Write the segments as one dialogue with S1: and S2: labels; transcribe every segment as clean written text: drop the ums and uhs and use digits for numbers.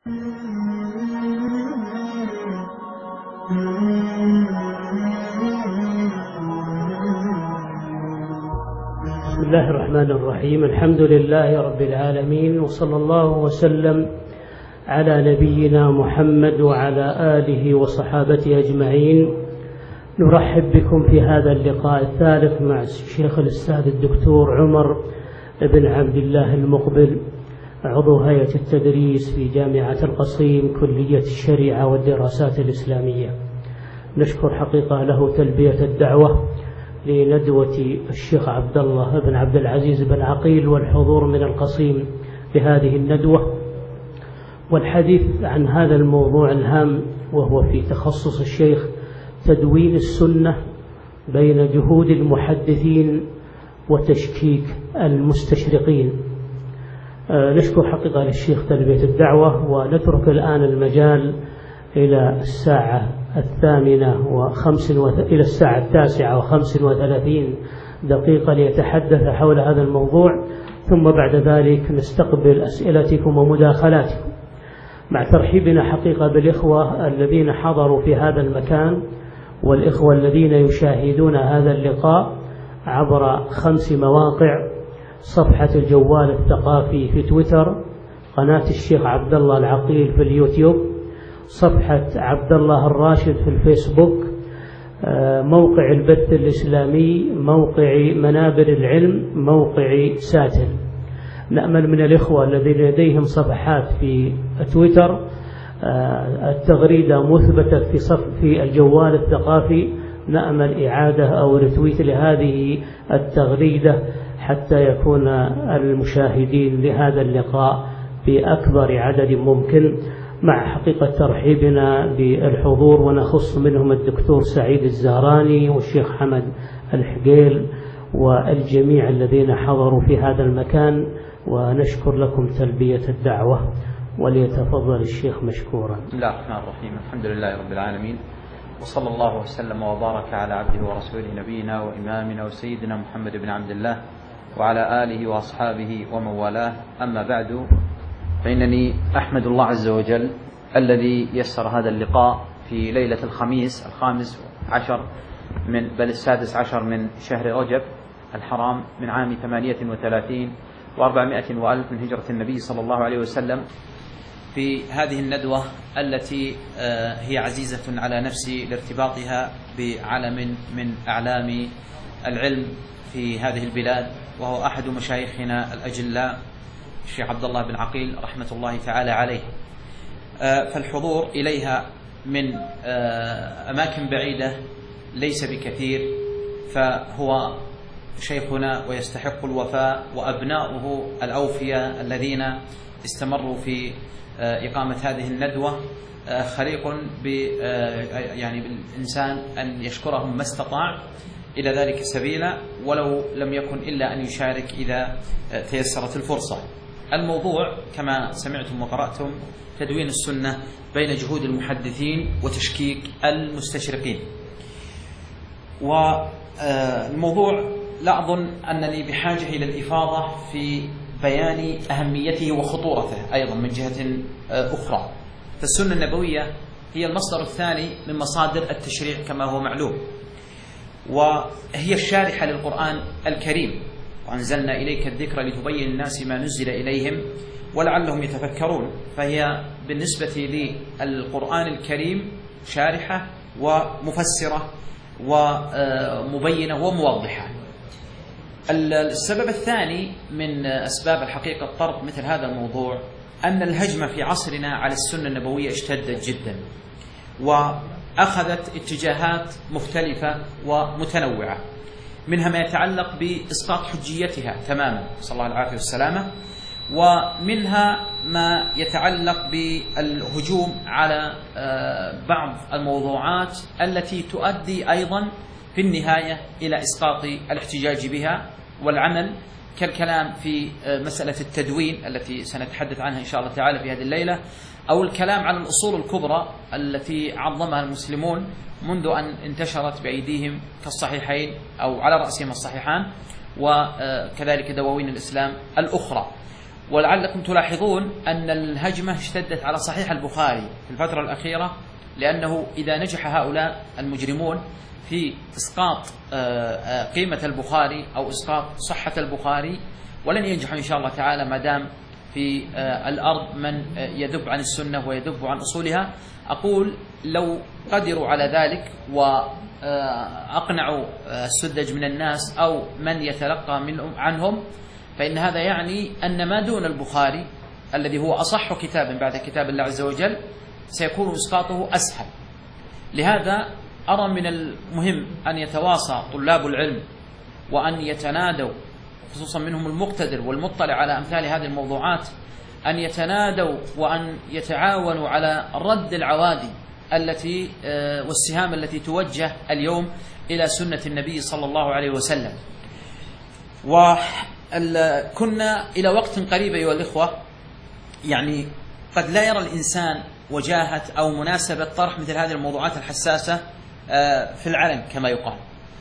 S1: بسم الله الرحمن الرحيم. الحمد لله رب العالمين، وصلى الله وسلم على نبينا محمد وعلى آله وصحابته أجمعين. نرحب بكم في هذا اللقاء الثالث مع الشيخ الأستاذ الدكتور عمر بن عبد الله المقبل، عضو هيئة التدريس في جامعة القصيم كلية الشريعة والدراسات الإسلامية. نشكر حقيقة له تلبية الدعوة لندوة الشيخ عبد الله بن عبد العزيز بن عقيل والحضور من القصيم بهذه الندوة والحديث عن هذا الموضوع الهام، وهو في تخصص الشيخ تدوين السنة بين جهود المحدثين وتشكيك المستشرقين. نشكر حقيقة للشيخ تلبية الدعوة، ونترك الآن المجال إلى الساعة 9:35 دقيقة ليتحدث حول هذا الموضوع، ثم بعد ذلك نستقبل أسئلتكم ومداخلاتكم، مع ترحيبنا حقيقة بالإخوة الذين حضروا في هذا المكان والإخوة الذين يشاهدون هذا اللقاء عبر 5 مواقع: صفحة الجوال الثقافي في تويتر، قناة الشيخ عبد الله العقيل في اليوتيوب، صفحة عبد الله الراشد في الفيسبوك، موقع البث الإسلامي، موقع منابر العلم، موقع ساتل. نأمل من الإخوة الذين لديهم صفحات في تويتر التغريدة مثبتة في الجوال الثقافي، نأمل إعادة أو رتويت لهذه التغريدة حتى يكون المشاهدين لهذا اللقاء بأكبر عدد ممكن، مع حقيقة ترحيبنا بالحضور، ونخص منهم الدكتور سعيد الزهراني والشيخ حمد الحقيل والجميع الذين حضروا في هذا المكان، ونشكر لكم تلبية الدعوة. وليتفضل الشيخ مشكورا.
S2: بسم الله الرحمن الرحيم. الحمد لله رب العالمين، وصلى الله وسلم وبارك على عبده ورسوله نبينا وإمامنا وسيدنا محمد بن عبد الله وعلى آله وأصحابه ومن والاه. أما بعد، فإنني أحمد الله عز وجل الذي يسر هذا اللقاء في ليلة الخميس 16 من شهر رجب الحرام من عام 38 و400 وألف من هجرة النبي صلى الله عليه وسلم، في هذه الندوة التي هي عزيزة على نفسي لارتباطها بعلم من أعلام العلم في هذه البلاد، وهو أحد مشايخنا الأجلاء الشيخ عبد الله بن عقيل رحمة الله تعالى عليه. فالحضور إليها من أماكن بعيدة ليس بكثير، فهو شيخنا ويستحق الوفاء، وأبناؤه الأوفياء الذين استمروا في إقامة هذه الندوة خليق بالإنسان أن يشكرهم ما استطاع إلى ذلك سبيلا، ولو لم يكن إلا أن يشارك إذا تيسرت الفرصة. الموضوع كما سمعتم وقرأتم: تدوين السنة بين جهود المحدثين وتشكيك المستشرقين. والموضوع لا أظن أنني بحاجة إلى الإفاضة في بيان أهميته وخطورته أيضا من جهة أخرى. فالسنة النبوية هي المصدر الثاني من مصادر التشريع كما هو معلوم، وهي الشارحة للقرآن الكريم: وأنزلنا إليك الذكر لتبين الناس ما نزل إليهم ولعلهم يتفكرون. فهي بالنسبة للقرآن الكريم شارحة ومفسرة ومبينة وموضحة. السبب الثاني من أسباب الحقيقة طرد مثل هذا الموضوع أن الهجمة في عصرنا على السنة النبوية اشتدت جدا، وأخذت اتجاهات مختلفة ومتنوعة، منها ما يتعلق بإسقاط حجيتها تماما صلى الله العافية والسلامة، ومنها ما يتعلق بالهجوم على بعض الموضوعات التي تؤدي أيضا في النهاية إلى إسقاط الاحتجاج بها والعمل، كالكلام في مسألة التدوين التي سنتحدث عنها إن شاء الله تعالى في هذه الليلة، أو الكلام عن الأصول الكبرى التي عظمها المسلمون منذ أن انتشرت بأيديهم كالصحيحين أو على رأسهم الصحيحان، وكذلك دواوين الإسلام الأخرى. ولعلكم تلاحظون أن الهجمة اشتدت على صحيح البخاري في الفترة الأخيرة، لأنه إذا نجح هؤلاء المجرمون في إسقاط قيمة البخاري أو إسقاط صحة البخاري، ولن ينجح إن شاء الله تعالى ما دام في الأرض من يذب عن السنة ويذب عن أصولها. أقول لو قدروا على ذلك وأقنعوا السذج من الناس أو من يتلقى عنهم، فإن هذا يعني أن ما دون البخاري الذي هو أصح كتاب بعد كتاب الله عز وجل سيكون إسقاطه أسهل. لهذا أرى من المهم أن يتواصى طلاب العلم وأن يتنادوا، خصوصا منهم المقتدر والمطلع على أمثال هذه الموضوعات، أن يتنادوا وأن يتعاونوا على رد العوادي التي والسهام التي توجه اليوم إلى سنة النبي صلى الله عليه وسلم. وكنا إلى وقت قريب أيها الإخوة يعني قد لا يرى الإنسان وجاهة أو مناسبة طرح مثل هذه الموضوعات الحساسة في العلن كما يقال،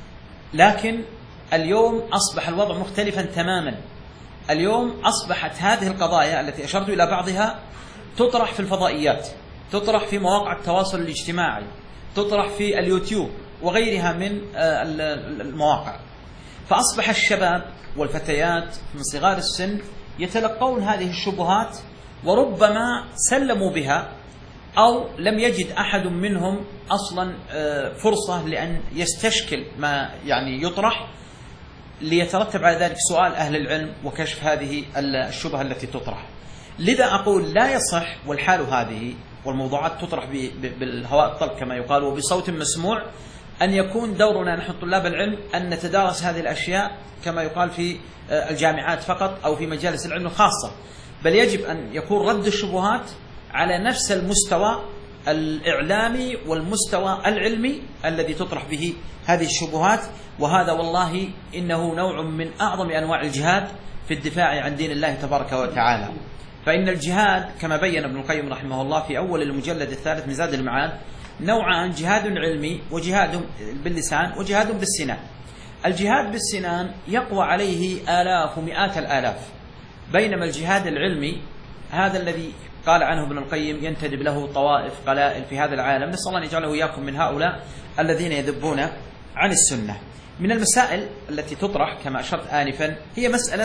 S2: لكن اليوم أصبح الوضع مختلفا تماما. اليوم أصبحت هذه القضايا التي أشرت إلى بعضها تطرح في الفضائيات، تطرح في مواقع التواصل الاجتماعي، تطرح في اليوتيوب وغيرها من المواقع. فأصبح الشباب والفتيات من صغار السن يتلقون هذه الشبهات، وربما سلموا بها أو لم يجد أحد منهم أصلا فرصة لأن يستشكل ما يعني يطرح، ليترتب على ذلك سؤال أهل العلم وكشف هذه الشبهة التي تطرح. لذا أقول لا يصح، والحال هذه والموضوعات تطرح بالهواء الطلق كما يقال وبصوت مسموع، أن يكون دورنا نحن طلاب العلم أن نتدارس هذه الأشياء كما يقال في الجامعات فقط أو في مجالس العلم الخاصة، بل يجب أن يكون رد الشبهات على نفس المستوى الإعلامي والمستوى العلمي الذي تطرح به هذه الشبهات. وهذا والله إنه نوع من أعظم أنواع الجهاد في الدفاع عن دين الله تبارك وتعالى. فإن الجهاد كما بين ابن القيم رحمه الله في أول المجلد الثالث من زاد المعاد نوعان: جهاد علمي وجهاد باللسان وجهاد بالسنان. الجهاد بالسنان يقوى عليه آلاف ومئات الآلاف، بينما الجهاد العلمي هذا الذي قال عنه ابن القيم ينتدب له طوائف قلائل في هذا العالم، نسأل الله أن يجعله إياكم من هؤلاء الذين يذبون عن السنة. من المسائل التي تطرح كما أشرت آنفا هي مسألة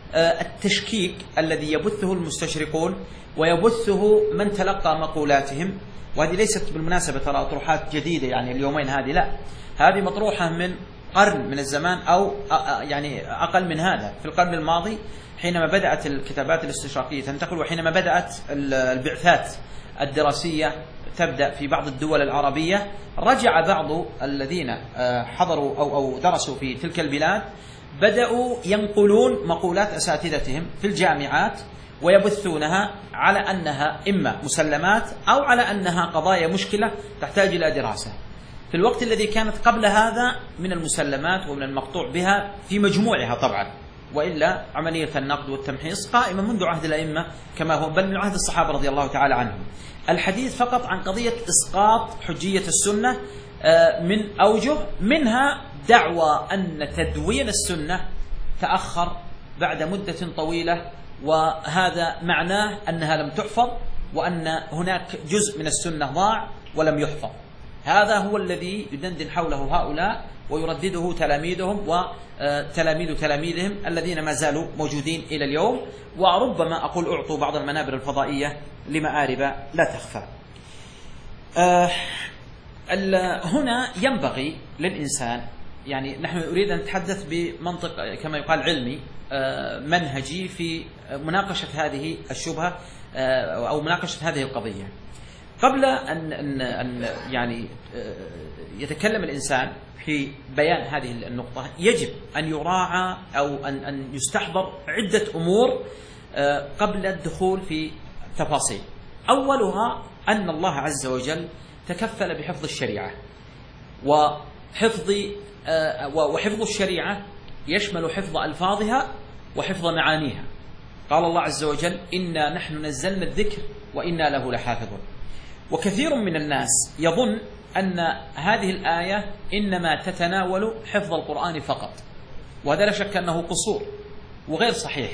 S2: التشكيك الذي يبثه المستشرقون ويبثه من تلقى مقولاتهم، وهذه ليست بالمناسبة ترى أطروحات جديدة يعني اليومين هذه، لا، هذه مطروحة من قرن من الزمان أو يعني أقل من هذا. في القرن الماضي حينما بدأت الكتابات الاستشراقية تنتقل، وحينما بدأت البعثات الدراسية تبدأ في بعض الدول العربية، رجع بعض الذين حضروا أو درسوا في تلك البلاد بدأوا ينقلون مقولات أساتذتهم في الجامعات ويبثونها على أنها إما مسلمات أو على أنها قضايا مشكلة تحتاج إلى دراسة، في الوقت الذي كانت قبل هذا من المسلمات ومن المقطوع بها في مجموعها طبعا، وإلا عملية النقد والتمحيص قائمة منذ عهد الأئمة كما هو، بل من عهد الصحابة رضي الله تعالى عنهم. الحديث فقط عن قضية إسقاط حجية السنة من أوجه، منها دعوى أن تدوين السنة تأخر بعد مدة طويلة، وهذا معناه أنها لم تحفظ وأن هناك جزء من السنة ضاع ولم يحفظ. هذا هو الذي يدندن حوله هؤلاء ويردده تلاميذهم وتلاميذ تلاميذهم الذين ما زالوا موجودين إلى اليوم، وربما أقول أعطوا بعض المنابر الفضائية لمآرب لا تخفى. هنا ينبغي للإنسان، يعني نحن نريد أن نتحدث بمنطق كما يقال علمي منهجي في مناقشة هذه الشبهة أو مناقشة هذه القضية. قبل أن يعني يتكلم الإنسان في بيان هذه النقطة يجب أن يراعى أو أن يستحضر عدة أمور قبل الدخول في تفاصيل. أولها أن الله عز وجل تكفل بحفظ الشريعة، وحفظ الشريعة يشمل حفظ ألفاظها وحفظ معانيها. قال الله عز وجل: إنا نحن نزلنا الذكر وإنا له لحافظون. وكثير من الناس يظن أن هذه الآية إنما تتناول حفظ القرآن فقط، وهذا لا شك أنه قصور وغير صحيح،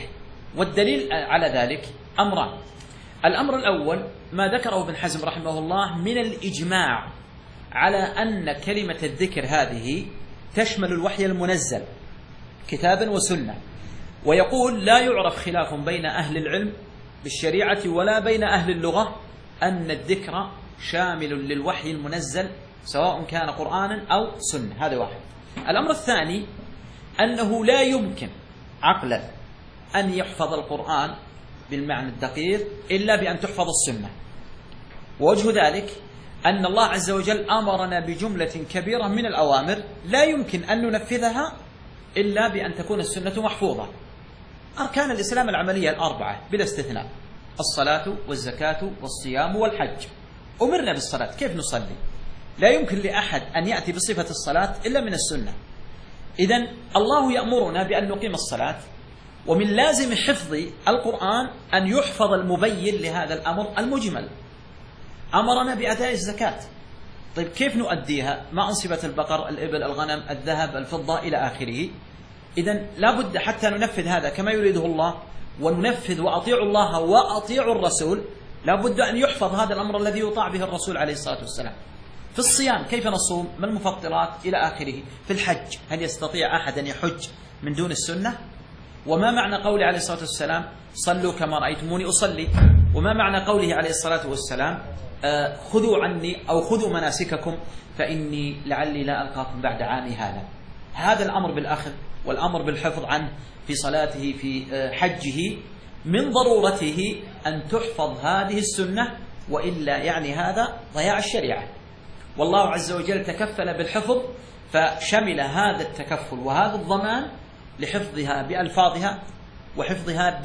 S2: والدليل على ذلك أمران. الأمر الأول ما ذكره ابن حزم رحمه الله من الإجماع على أن كلمة الذكر هذه تشمل الوحي المنزل كتابا وسنة، ويقول لا يعرف خلاف بين أهل العلم بالشريعة ولا بين أهل اللغة أن الذكر شامل للوحي المنزل سواء كان قرآنا أو سنة. هذا واحد. الأمر الثاني أنه لا يمكن عقلا أن يحفظ القرآن بالمعنى الدقيق إلا بأن تحفظ السنة. ووجه ذلك أن الله عز وجل أمرنا بجملة كبيرة من الأوامر لا يمكن أن ننفذها إلا بأن تكون السنة محفوظة. أركان الإسلام العملية الأربعة بلا استثناء: الصلاة والزكاة والصيام والحج. أمرنا بالصلاة، كيف نصلي؟ لا يمكن لأحد أن يأتي بصفة الصلاة إلا من السنة. إذن الله يأمرنا بأن نقيم الصلاة، ومن لازم حفظ القرآن أن يحفظ المبين لهذا الأمر المجمل. أمرنا بأداء الزكاة، طيب كيف نؤديها؟ ما أنصبت البقر، الإبل، الغنم، الذهب، الفضة إلى آخره. إذن لا بد حتى ننفذ هذا كما يريده الله وننفذ وأطيعوا الله وأطيعوا الرسول، لا بد أن يحفظ هذا الأمر الذي يطاع به الرسول عليه الصلاة والسلام. في الصيام كيف نصوم؟ ما المفطرات إلى آخره. في الحج هل يستطيع أحد أن يحج من دون السنة؟ وما معنى قوله عليه الصلاة والسلام صلوا كما رأيتموني أصلي؟ وما معنى قوله عليه الصلاة والسلام خذوا عني أو خذوا مناسككم فإني لعلي لا ألقاكم بعد عامي هذا؟ هذا الأمر بالأخذ والأمر بالحفظ عنه في صلاته في حجه من ضرورته أن تحفظ هذه السنة، وإلا يعني هذا ضياع الشريعة. والله عز وجل تكفل بالحفظ فشمل هذا التكفل وهذا الضمان لحفظها بألفاظها وحفظها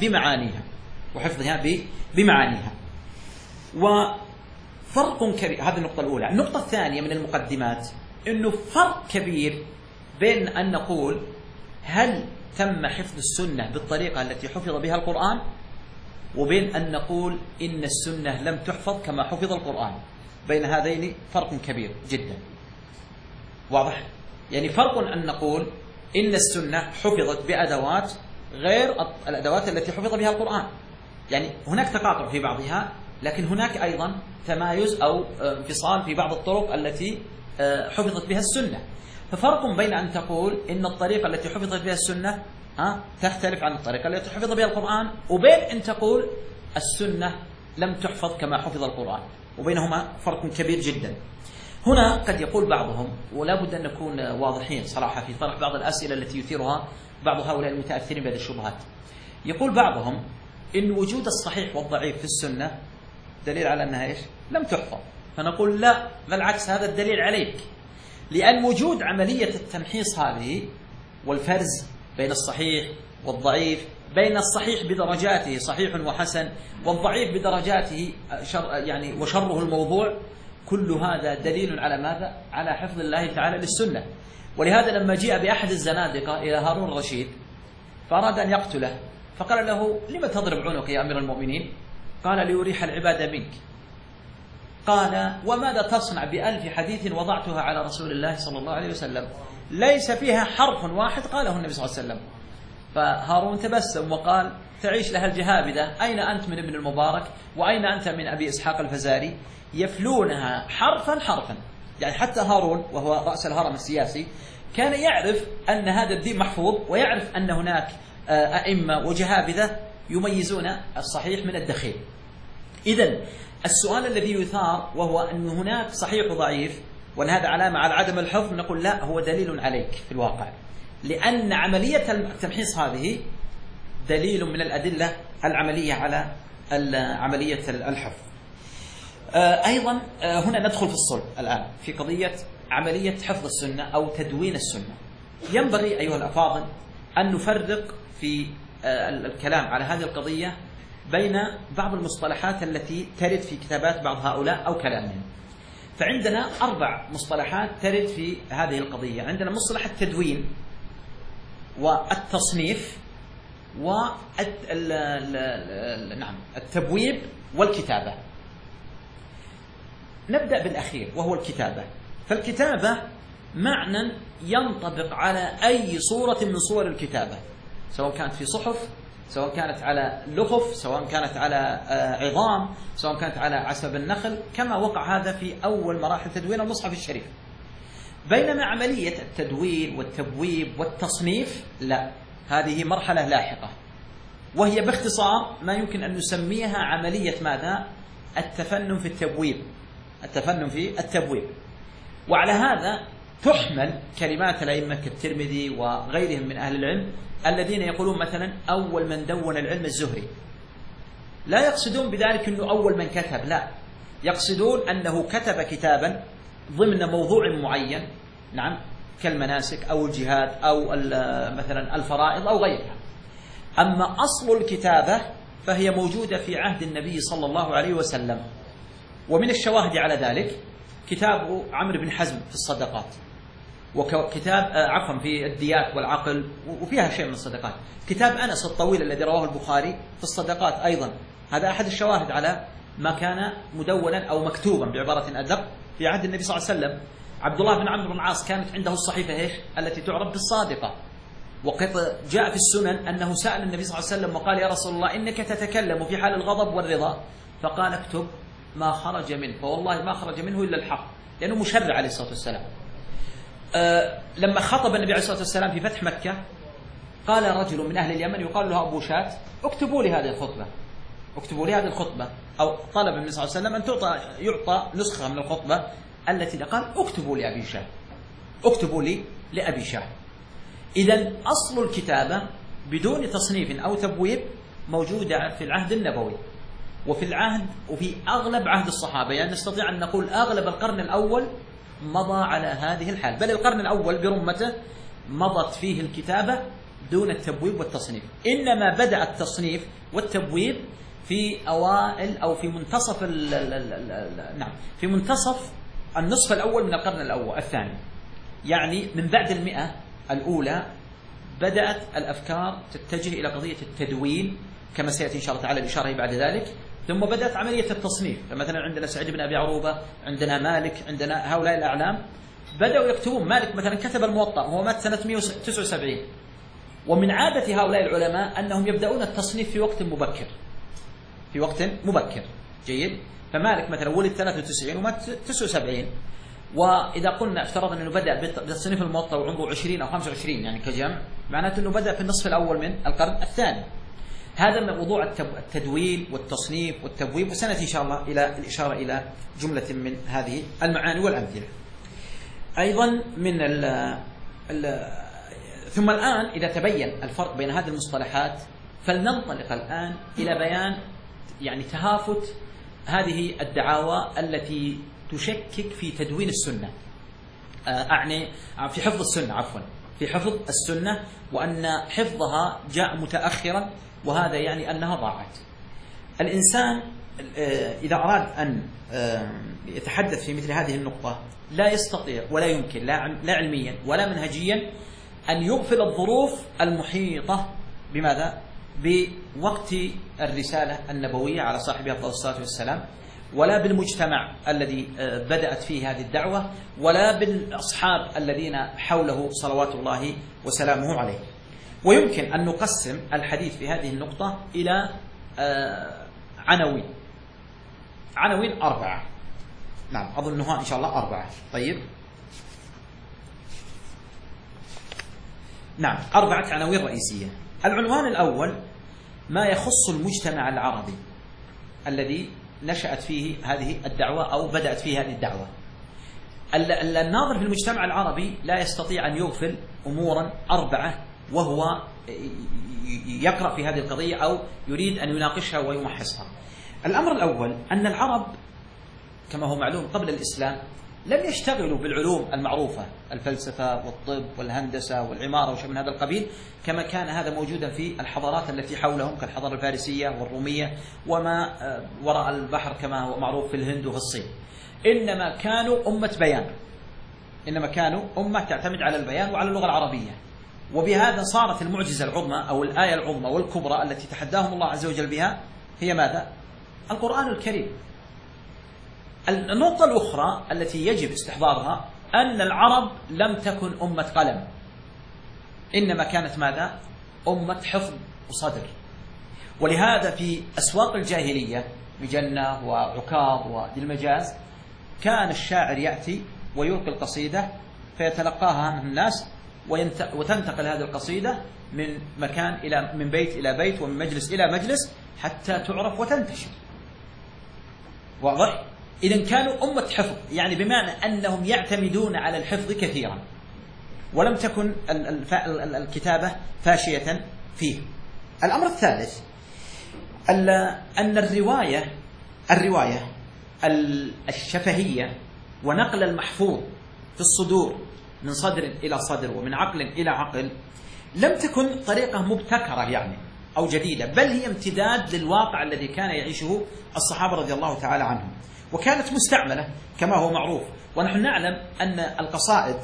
S2: بمعانيها وفرق كبير. هذه النقطة الأولى. النقطة الثانية من المقدمات أنه فرق كبير بين أن نقول هل تم حفظ السنة بالطريقة التي حفظ بها القرآن، وبين أن نقول إن السنة لم تحفظ كما حفظ القرآن. بين هذين فرق كبير جدا. واضح؟ يعني فرق أن نقول إن السنة حفظت بأدوات غير الأدوات التي حفظ بها القرآن. يعني هناك تقاطع في بعضها، لكن هناك أيضا تمايز أو انفصال في بعض الطرق التي حفظت بها السنة. ففرق بين أن تقول إن الطريقة التي حفظت بها السنة تختلف عن الطريقة التي حفظ بها القرآن، وبين أن تقول السنة لم تحفظ كما حفظ القرآن، وبينهما فرق كبير جدا. هنا قد يقول بعضهم، ولا بد أن نكون واضحين صراحة في طرح بعض الأسئلة التي يثيرها بعض هؤلاء المتأثرين بهذه الشبهات، يقول بعضهم إن وجود الصحيح والضعيف في السنة دليل على أنها إيش؟ لم تحفظ. فنقول لا، بالعكس، هذا الدليل عليك، لأن وجود عملية التمحيص هذه والفرز بين الصحيح والضعيف، بين الصحيح بدرجاته صحيح وحسن والضعيف بدرجاته يعني وشره الموضوع، كل هذا دليل على ماذا؟ على حفظ الله تعالى للسنة. ولهذا لما جاء بأحد الزنادقة إلى هارون الرشيد فأراد أن يقتله، فقال له لما تضرب عنق يا أمير المؤمنين؟ قال ليريح العباد منك. قال وماذا تصنع ب1000 حديث وضعتها على رسول الله صلى الله عليه وسلم ليس فيها حرف واحد قاله النبي صلى الله عليه وسلم؟ فهارون تبسم وقال تعيش لها الجهابذة، أين أنت من ابن المبارك وأين أنت من أبي إسحاق الفزاري؟ يفلونها حرفا حرفا. يعني حتى هارون وهو رأس الهرم السياسي كان يعرف أن هذا الدين محفوظ، ويعرف أن هناك أئمة وجهابذة يميزون الصحيح من الدخيل. إذن السؤال الذي يثار وهو أن هناك صحيح وضعيف وأن هذا علامة على عدم الحفظ، نقول لا، هو دليل عليك في الواقع، لأن عملية التمحيص هذه دليل من الأدلة العملية على عملية الحفظ. أيضا هنا ندخل في الصلب الآن في قضية عملية حفظ السنة أو تدوين السنة. ينبغي أيها الأفاضل أن نفرق في الكلام على هذه القضية بين بعض المصطلحات التي ترد في كتابات بعض هؤلاء أو كلامهم. فعندنا 4 مصطلحات ترد في هذه القضية. عندنا مصطلح التدوين والتصنيف التبويب والكتابة. نبدأ بالأخير وهو الكتابة. فالكتابة معنى ينطبق على أي صورة من صور الكتابة، سواء كانت في صحف، سواء كانت على لخف، سواء كانت على عظام، سواء كانت على عسب النخل، كما وقع هذا في أول مراحل تدوين المصحف الشريف. بينما عملية التدوين والتبويب والتصنيف لا، هذه مرحلة لاحقة، وهي باختصار ما يمكن أن نسميها عملية ماذا؟ التفنن في التبويب. التفنن في التبويب. وعلى هذا تحمل كلمات الأئمة كالترمذي وغيرهم من أهل العلم الذين يقولون مثلا أول من دون العلم الزهري. لا يقصدون بذلك أنه أول من كتب، لا، يقصدون أنه كتب كتابا ضمن موضوع معين، نعم، كالمناسك أو الجهاد أو مثلا الفرائض أو غيرها. أما أصل الكتابة فهي موجودة في عهد النبي صلى الله عليه وسلم. ومن الشواهد على ذلك كتاب عمرو بن حزم في الصدقات، وكتاب في الديات والعقل، وفيها شيء من الصدقات. كتاب أنس الطويل الذي رواه البخاري في الصدقات أيضا، هذا أحد الشواهد على ما كان مدونا أو مكتوبا بعبارة أدق في عهد النبي صلى الله عليه وسلم. عبد الله بن عمرو بن العاص كانت عنده الصحيفة إيش؟ التي تعرف بالصادقة. وقد جاء في السنن أنه سأل النبي صلى الله عليه وسلم وقال: يا رسول الله، إنك تتكلم في حال الغضب والرضا، فقال: اكتب ما خرج منه، فوالله ما خرج منه إلا الحق، لأنه مشرع عليه الصلاة والسلام. لما خطب النبي عليه الصلاة والسلام في فتح مكة، قال رجل من أهل اليمن يقال له أبو شات: اكتبوا لي هذه الخطبة، اكتبوا لي هذه الخطبة. أو طلب النبي صلى الله عليه وسلم أن يعطى نسخة من الخطبة التي قال: اكتبوا لأبي شاه، اكتبوا لي لأبي شاه. إذن أصل الكتابة بدون تصنيف أو تبويب موجودة في العهد النبوي، وفي أغلب عهد الصحابة، يعني نستطيع أن نقول أغلب القرن الأول مضى على هذه الحال، بل القرن الأول برمته مضت فيه الكتابة دون التبويب والتصنيف. إنما بدأ التصنيف والتبويب في أوائل أو في منتصف في منتصف النصف الأول من القرن الأول الثاني، يعني من بعد 100 الأولى بدأت الأفكار تتجه إلى قضية التدوين، كما سيأتي إن شاء الله تعالى الإشارة بعد ذلك. ثم بدأت عملية التصنيف، فمثلا عندنا سعيد بن أبي عروبة، عندنا مالك، عندنا هؤلاء الأعلام بدأوا يكتبون. مالك مثلا كتب الموطأ وهو مات سنة 179، ومن عادة هؤلاء العلماء أنهم يبدأون التصنيف في وقت مبكر، في وقت مبكر. جيد. فمالك مثلا ولد 93 ومات 79، وإذا قلنا افترضنا أنه بدأ بتصنيف الموطأ وعمره 20 أو 25 يعني كجمع، معناته أنه بدأ في النصف الأول من القرن الثاني. هذا من موضوع التدوين والتصنيف والتبويب، وسنأتي إن شاء الله إلى الإشارة إلى جملة من هذه المعاني والأمثلة. أيضا من ثم الآن إذا تبين الفرق بين هذه المصطلحات، فلننطلق الآن إلى بيان يعني تهافت هذه الدعاوى التي تشكك في تدوين السنة، أعني في حفظ السنة، عفوا في حفظ السنة، وأن حفظها جاء متأخرا، وهذا يعني أنها ضاعت. الإنسان إذا أراد أن يتحدث في مثل هذه النقطة لا يستطيع ولا يمكن لا علميا ولا منهجيا أن يغفل الظروف المحيطة بماذا؟ بوقت الرسالة النبوية على صاحبها أفضل الصلاة والسلام، ولا بالمجتمع الذي بدأت فيه هذه الدعوة، ولا بالأصحاب الذين حوله صلوات الله وسلامه عليه. ويمكن أن نقسم الحديث في هذه النقطة إلى عناوين 4. نعم، أظنها إن شاء الله 4. طيب، نعم، 4 عناوين رئيسية. العنوان الأول ما يخص المجتمع العربي الذي نشأت فيه هذه الدعوة أو بدأت فيه هذه الدعوة. الناظر في المجتمع العربي لا يستطيع أن يغفل أمورا 4 وهو يقرأ في هذه القضية أو يريد أن يناقشها ويمحصها. الأمر الأول أن العرب كما هو معلوم قبل الإسلام لم يشتغلوا بالعلوم المعروفة، الفلسفة والطب والهندسة والعمارة وشيء من هذا القبيل، كما كان هذا موجودا في الحضارات التي حولهم كالحضارة الفارسية والرومية وما وراء البحر كما هو معروف في الهند وفي الصين. إنما كانوا أمة بيان، إنما كانوا أمة تعتمد على البيان وعلى اللغة العربية. وبهذا صارت المعجزة العظمى أو الآية العظمى والكبرى التي تحداهم الله عز وجل بها هي ماذا؟ القرآن الكريم. النقطة الأخرى التي يجب استحضارها أن العرب لم تكن أمة قلم، إنما كانت ماذا؟ أمة حفظ وصدر. ولهذا في أسواق الجاهلية بجنة وعكاظ وذي المجاز كان الشاعر يأتي ويلقي القصيدة فيتلقاها عنه الناس، وتنتقل هذه القصيدة من مكان من بيت إلى بيت ومن مجلس إلى مجلس حتى تعرف وتنتشر. واضح؟ إذن كانوا أمة حفظ، يعني بمعنى أنهم يعتمدون على الحفظ كثيرا، ولم تكن الكتابة فاشية فيه. الأمر الثالث أن الرواية الشفهية ونقل المحفوظ في الصدور من صدر إلى صدر ومن عقل إلى عقل لم تكن طريقة مبتكرة يعني أو جديدة، بل هي امتداد للواقع الذي كان يعيشه الصحابة رضي الله تعالى عنهم، وكانت مستعملة كما هو معروف. ونحن نعلم أن القصائد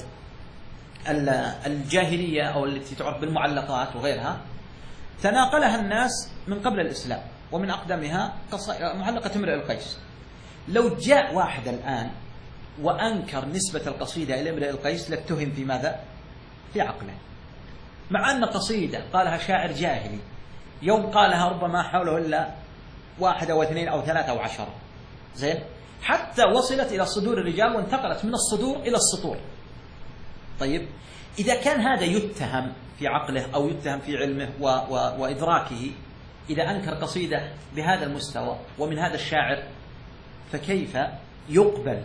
S2: الجاهلية أو التي تعرف بالمعلقات وغيرها تناقلها الناس من قبل الإسلام، ومن أقدمها معلقة امرئ القيس. لو جاء واحد الآن وأنكر نسبة القصيدة إلى امرئ القيس لاتهم في ماذا؟ في عقله، مع أن قصيدة قالها شاعر جاهلي يوم قالها ربما حوله إلا 1 أو 2 أو 3 أو 10، زين، حتى وصلت إلى صدور الرجال وانتقلت من الصدور إلى السطور. طيب، إذا كان هذا يتهم في عقله أو يتهم في علمه وإدراكه، إذا أنكر قصيدة بهذا المستوى ومن هذا الشاعر، فكيف يقبل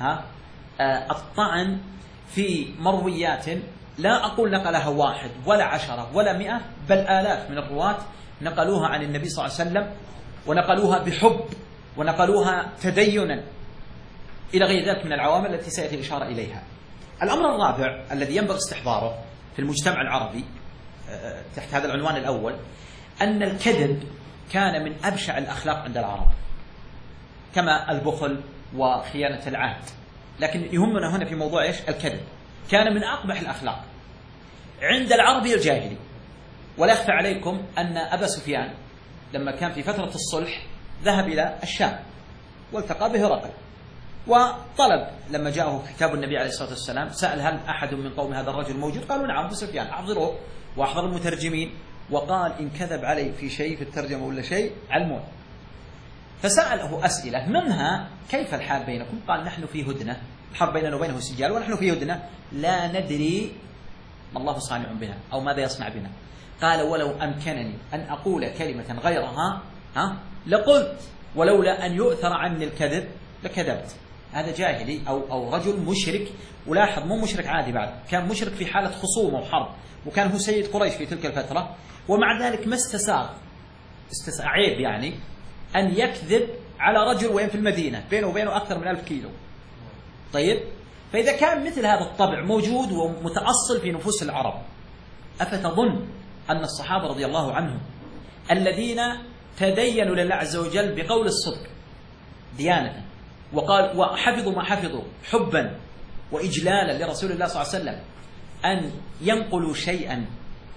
S2: الطعن في مرويات لا أقول نقلها 1 ولا 10 ولا 100 بل آلاف من الرواة نقلوها عن النبي صلى الله عليه وسلم، ونقلوها بحب، ونقلوها تدينا إلى غير ذلك من العوامل التي سيأتي الإشارة إليها. الأمر الرابع الذي ينبغي استحضاره في المجتمع العربي تحت هذا العنوان الأول، أن الكذب كان من أبشع الأخلاق عند العرب، كما البخل وخيانة العهد، لكن يهمنا هنا في موضوع إيش؟ الكذب كان من أقبح الأخلاق عند العربي الجاهلي. ولا يخفى عليكم أن أبا سفيان لما كان في فترة الصلح ذهب إلى الشام والتقى بهرقل، وطلب لما جاءه كتاب النبي عليه الصلاة والسلام سأل هل أحد من قوم هذا الرجل موجود؟ قالوا نعم أبو سفيان، أحضروه، وأحضر المترجمين، وقال إن كذب علي في شيء في الترجمة ولا شيء علمون. فسأله أسئلة منها كيف الحال بينكم؟ قال نحن في هدنة، الحرب بيننا وبينه سجال ونحن في هدنة لا ندري ما الله صانع بنا أو ماذا يصنع بنا. قال ولو أمكنني أن أقول كلمة غيرها لقلت، ولولا أن يؤثر عني الكذب لكذبت. هذا جاهلي أو رجل مشرك، ولاحظ مو مشرك عادي، بعد كان مشرك في حالة خصومة وحرب، وكان هو سيد قريش في تلك الفترة، ومع ذلك ما استساغ عيب يعني أن يكذب على رجل وين في المدينة بينه وبينه أكثر من 1000 كيلو. طيب، فإذا كان مثل هذا الطبع موجود ومتأصل في نفوس العرب، أفتظن أن الصحابة رضي الله عنهم الذين تدينوا لله عز وجل بقول الصدق ديانة، وقال وحفظوا ما حفظوا حبا وإجلالا لرسول الله صلى الله عليه وسلم، أن ينقلوا شيئا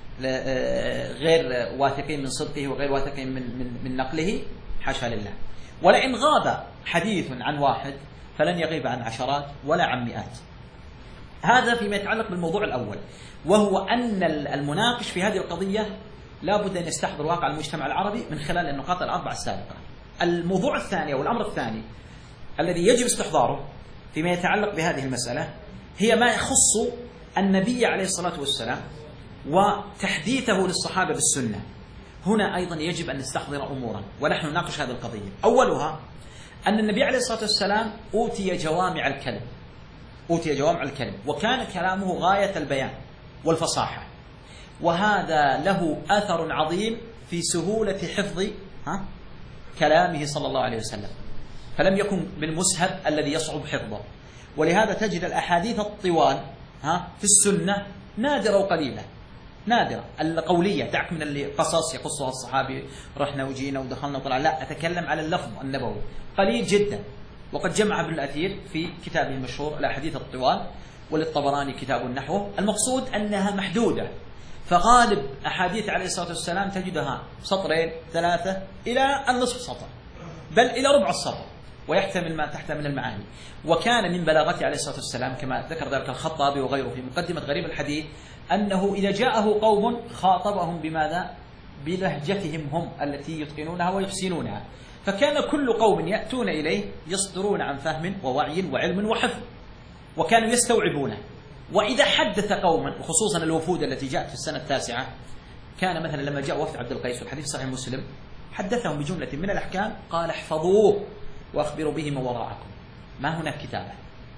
S2: غير واثقين من صدقه وغير واثقين من نقله؟ حاشا لله. ولئن غاب حديث عن واحد فلن يغيب عن عشرات ولا عن مئات. هذا فيما يتعلق بالموضوع الأول، وهو أن المناقش في هذه القضية لا بد أن يستحضر واقع المجتمع العربي من خلال النقاط الأربعة السابقة. الموضوع الثاني أو الأمر الثاني الذي يجب استحضاره فيما يتعلق بهذه المسألة هي ما يخص النبي عليه الصلاة والسلام وتحديثه للصحابة بالسنة. هنا أيضا يجب أن نستحضر أمورا ونحن نناقش هذه القضية. أولها أن النبي عليه الصلاة والسلام أوتي جوامع الكلم، وكان كلامه غاية البيان والفصاحة، وهذا له أثر عظيم في سهولة حفظ كلامه صلى الله عليه وسلم، فلم يكن بالمسهب الذي يصعب حفظه. ولهذا تجد الأحاديث الطوال في السنة نادرة وقليلة، نادرة. القولية دعك من اللي قصص يقصها الصحابي رحنا وجينا ودخلنا وطلع، لا، أتكلم على اللفظ النبوي، قليل جدا. وقد جمع ابن الأثير في كتابه المشهور الأحاديث الطوال، وللطبراني كتاب نحوه. المقصود أنها محدودة، فغالب أحاديث عليه الصلاة والسلام تجدها 2 3 إلى النصف سطر، بل إلى ربع السطر، ويحتمل ما تحت من المعاني. وكان من بلاغته عليه الصلاة والسلام كما ذكر ذلك الخطابي وغيره في مقدمة غريب الحديث أنه إذا جاءه قوم خاطبهم بماذا؟ بلهجتهم هم التي يتقنونها ويحسنونها. فكان كل قوم يأتون إليه يصدرون عن فهم ووعي وعلم وحفظ، وكانوا يستوعبونه. وإذا حدث قوما، وخصوصا الوفود التي جاءت في السنة 9، كان مثلا لما جاء وفد عبد القيس والحديث صحيح مسلم حدثهم بجملة من الأحكام قال احفظوه وأخبروا به من وراءكم، ما هناك كتابة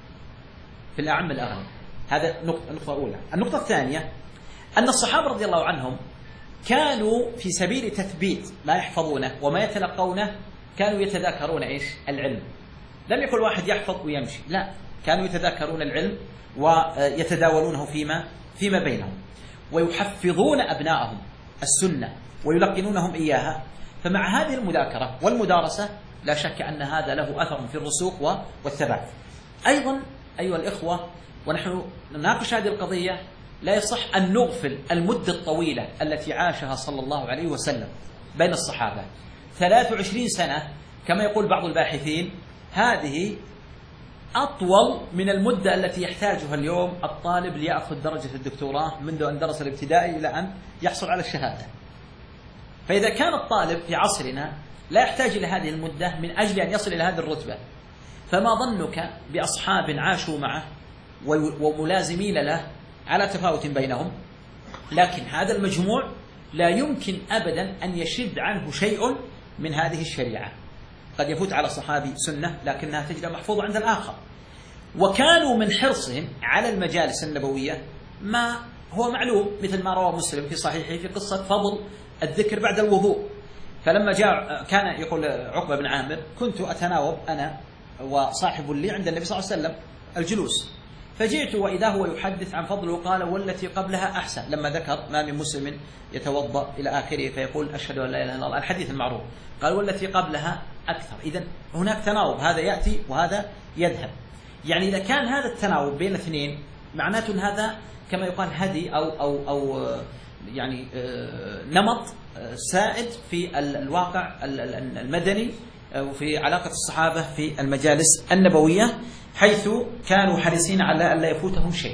S2: في الأعم الأغلب. هذا نقطة أولى. النقطة الثانية أن الصحابة رضي الله عنهم كانوا في سبيل تثبيت ما يحفظونه وما يتلقونه كانوا يتذاكرون إيش؟ العلم. لم يكن واحد يحفظ ويمشي، لا، كانوا يتذاكرون العلم ويتداولونه فيما بينهم، ويحفظون أبنائهم السنة ويلقنونهم إياها. فمع هذه المذاكرة والمدارسة لا شك أن هذا له أثر في الرسوخ والثبات. أيضا أيها الإخوة، ونحن نناقش هذه القضية لا يصح أن نغفل المدة الطويلة التي عاشها صلى الله عليه وسلم بين الصحابة. 23 سنة كما يقول بعض الباحثين، هذه أطول من المدة التي يحتاجها اليوم الطالب ليأخذ درجة الدكتوراه منذ أن درس الابتدائي إلى أن يحصل على الشهادة. فإذا كان الطالب في عصرنا لا يحتاج إلى هذه المدة من أجل أن يصل إلى هذه الرتبة، فما ظنك بأصحاب عاشوا معه وملازمين له على تفاوت بينهم، لكن هذا المجموع لا يمكن أبدا أن يشد عنه شيء من هذه الشريعة. قد يفوت على صحابي سنة لكنها تجد محفوظة عند الآخر. وكانوا من حرصهم على المجالس النبوية ما هو معلوم، مثل ما روى مسلم في صحيحه في قصة فضل الذكر بعد الوضوء. فلما جاء كان يقول عقبة بن عامر كنت أتناوب أنا وصاحب لي عند النبي صلى الله عليه وسلم الجلوس، فجئت وإذا هو يحدث عن فضل وقال والتي قبلها أحسن، لما ذكر ما من مسلم يتوضأ إلى آخره فيقول أشهد أن لا إله إلا الله، الحديث المعروف، قال والتي قبلها أكثر. إذن هناك تناوب، هذا يأتي وهذا يذهب. يعني إذا كان هذا التناوب بين اثنين معناته أن هذا كما يقال هدي أو يعني نمط سائد في الواقع المدني وفي علاقة الصحابة في المجالس النبوية، حيث كانوا حريصين على أن لا يفوتهم شيء.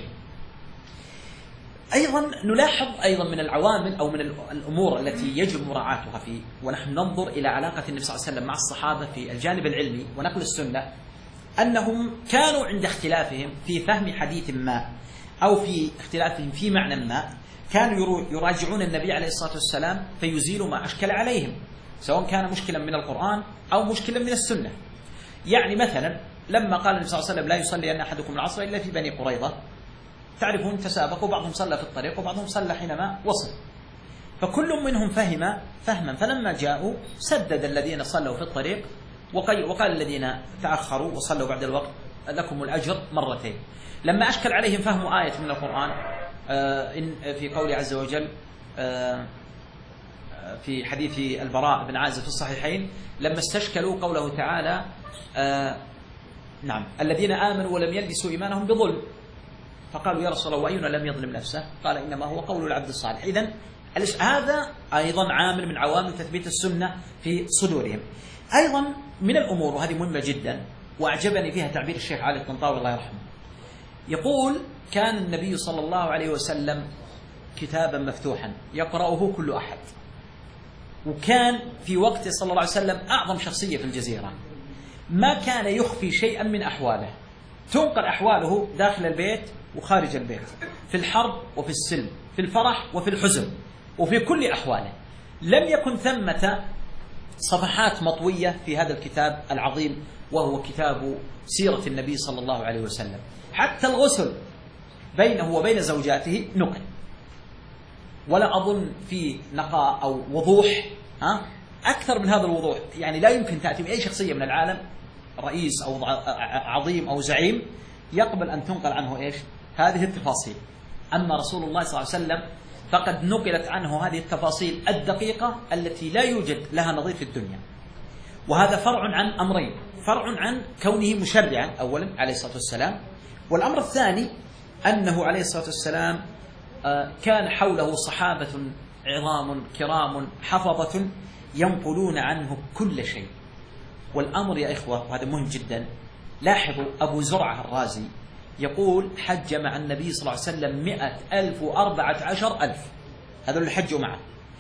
S2: أيضا نلاحظ أيضا من العوامل أو من الأمور التي يجب مراعاتها ونحن ننظر إلى علاقة النبي صلى الله عليه وسلم مع الصحابة في الجانب العلمي ونقل السنة، أنهم كانوا عند اختلافهم في فهم حديث ما أو في اختلافهم في معنى ما كانوا يراجعون النبي عليه الصلاة والسلام فيزيلوا ما أشكل عليهم، سواء كان مشكلا من القرآن أو مشكلا من السنة. يعني مثلا لما قال النبي صلى الله عليه وسلم لا يصلي أن أحدكم العصر إلا في بني قريظة، تعرفون تسابقوا، بعضهم صلى في الطريق وبعضهم صلى حينما وصل، فكل منهم فهم فهما، فلما جاءوا سدد الذين صلوا في الطريق وقال الذين تأخروا وصلوا بعد الوقت لكم الأجر مرتين. لما أشكل عليهم فهم آية من القرآن في قول عز وجل في حديث البراء بن عازب في الصحيحين، لما استشكلوا قوله تعالى نعم الذين آمنوا ولم يلبسوا إيمانهم بظلم، فقالوا يا رسول الله وأينا لم يظلم نفسه؟ قال إنما هو قول العبد الصالح. إذن هذا أيضا عامل من عوامل تثبيت السنة في صدورهم. أيضا من الأمور، وهذه مهمة جدا وأعجبني فيها تعبير الشيخ علي الطنطاوي الله يرحمه، يقول كان النبي صلى الله عليه وسلم كتابا مفتوحا يقرأه كل أحد، وكان في وقته صلى الله عليه وسلم أعظم شخصية في الجزيرة، ما كان يخفي شيئا من أحواله، تنقل أحواله داخل البيت وخارج البيت، في الحرب وفي السلم، في الفرح وفي الحزن، وفي كل أحواله. لم يكن ثمة صفحات مطوية في هذا الكتاب العظيم وهو كتاب سيرة النبي صلى الله عليه وسلم. حتى الغسل بينه وبين زوجاته نقل، ولا أظن في نقاء أو وضوح أكثر من هذا الوضوح. يعني لا يمكن تأتي بأي شخصية من العالم، رئيس أو عظيم أو زعيم، يقبل أن تنقل عنه إيش هذه التفاصيل. أما رسول الله صلى الله عليه وسلم فقد نقلت عنه هذه التفاصيل الدقيقة التي لا يوجد لها نظير في الدنيا. وهذا فرع عن أمرين: فرع عن كونه مشرعا أولا عليه الصلاة والسلام، والأمر الثاني أنه عليه الصلاة والسلام كان حوله صحابة عظام كرام حفظة ينقلون عنه كل شيء. والأمر يا إخوة، وهذا مهم جدا، لاحظوا أبو زرعة الرازي يقول حج مع النبي صلى الله عليه وسلم 100,000 و14,000، هذول اللي حجوا معه،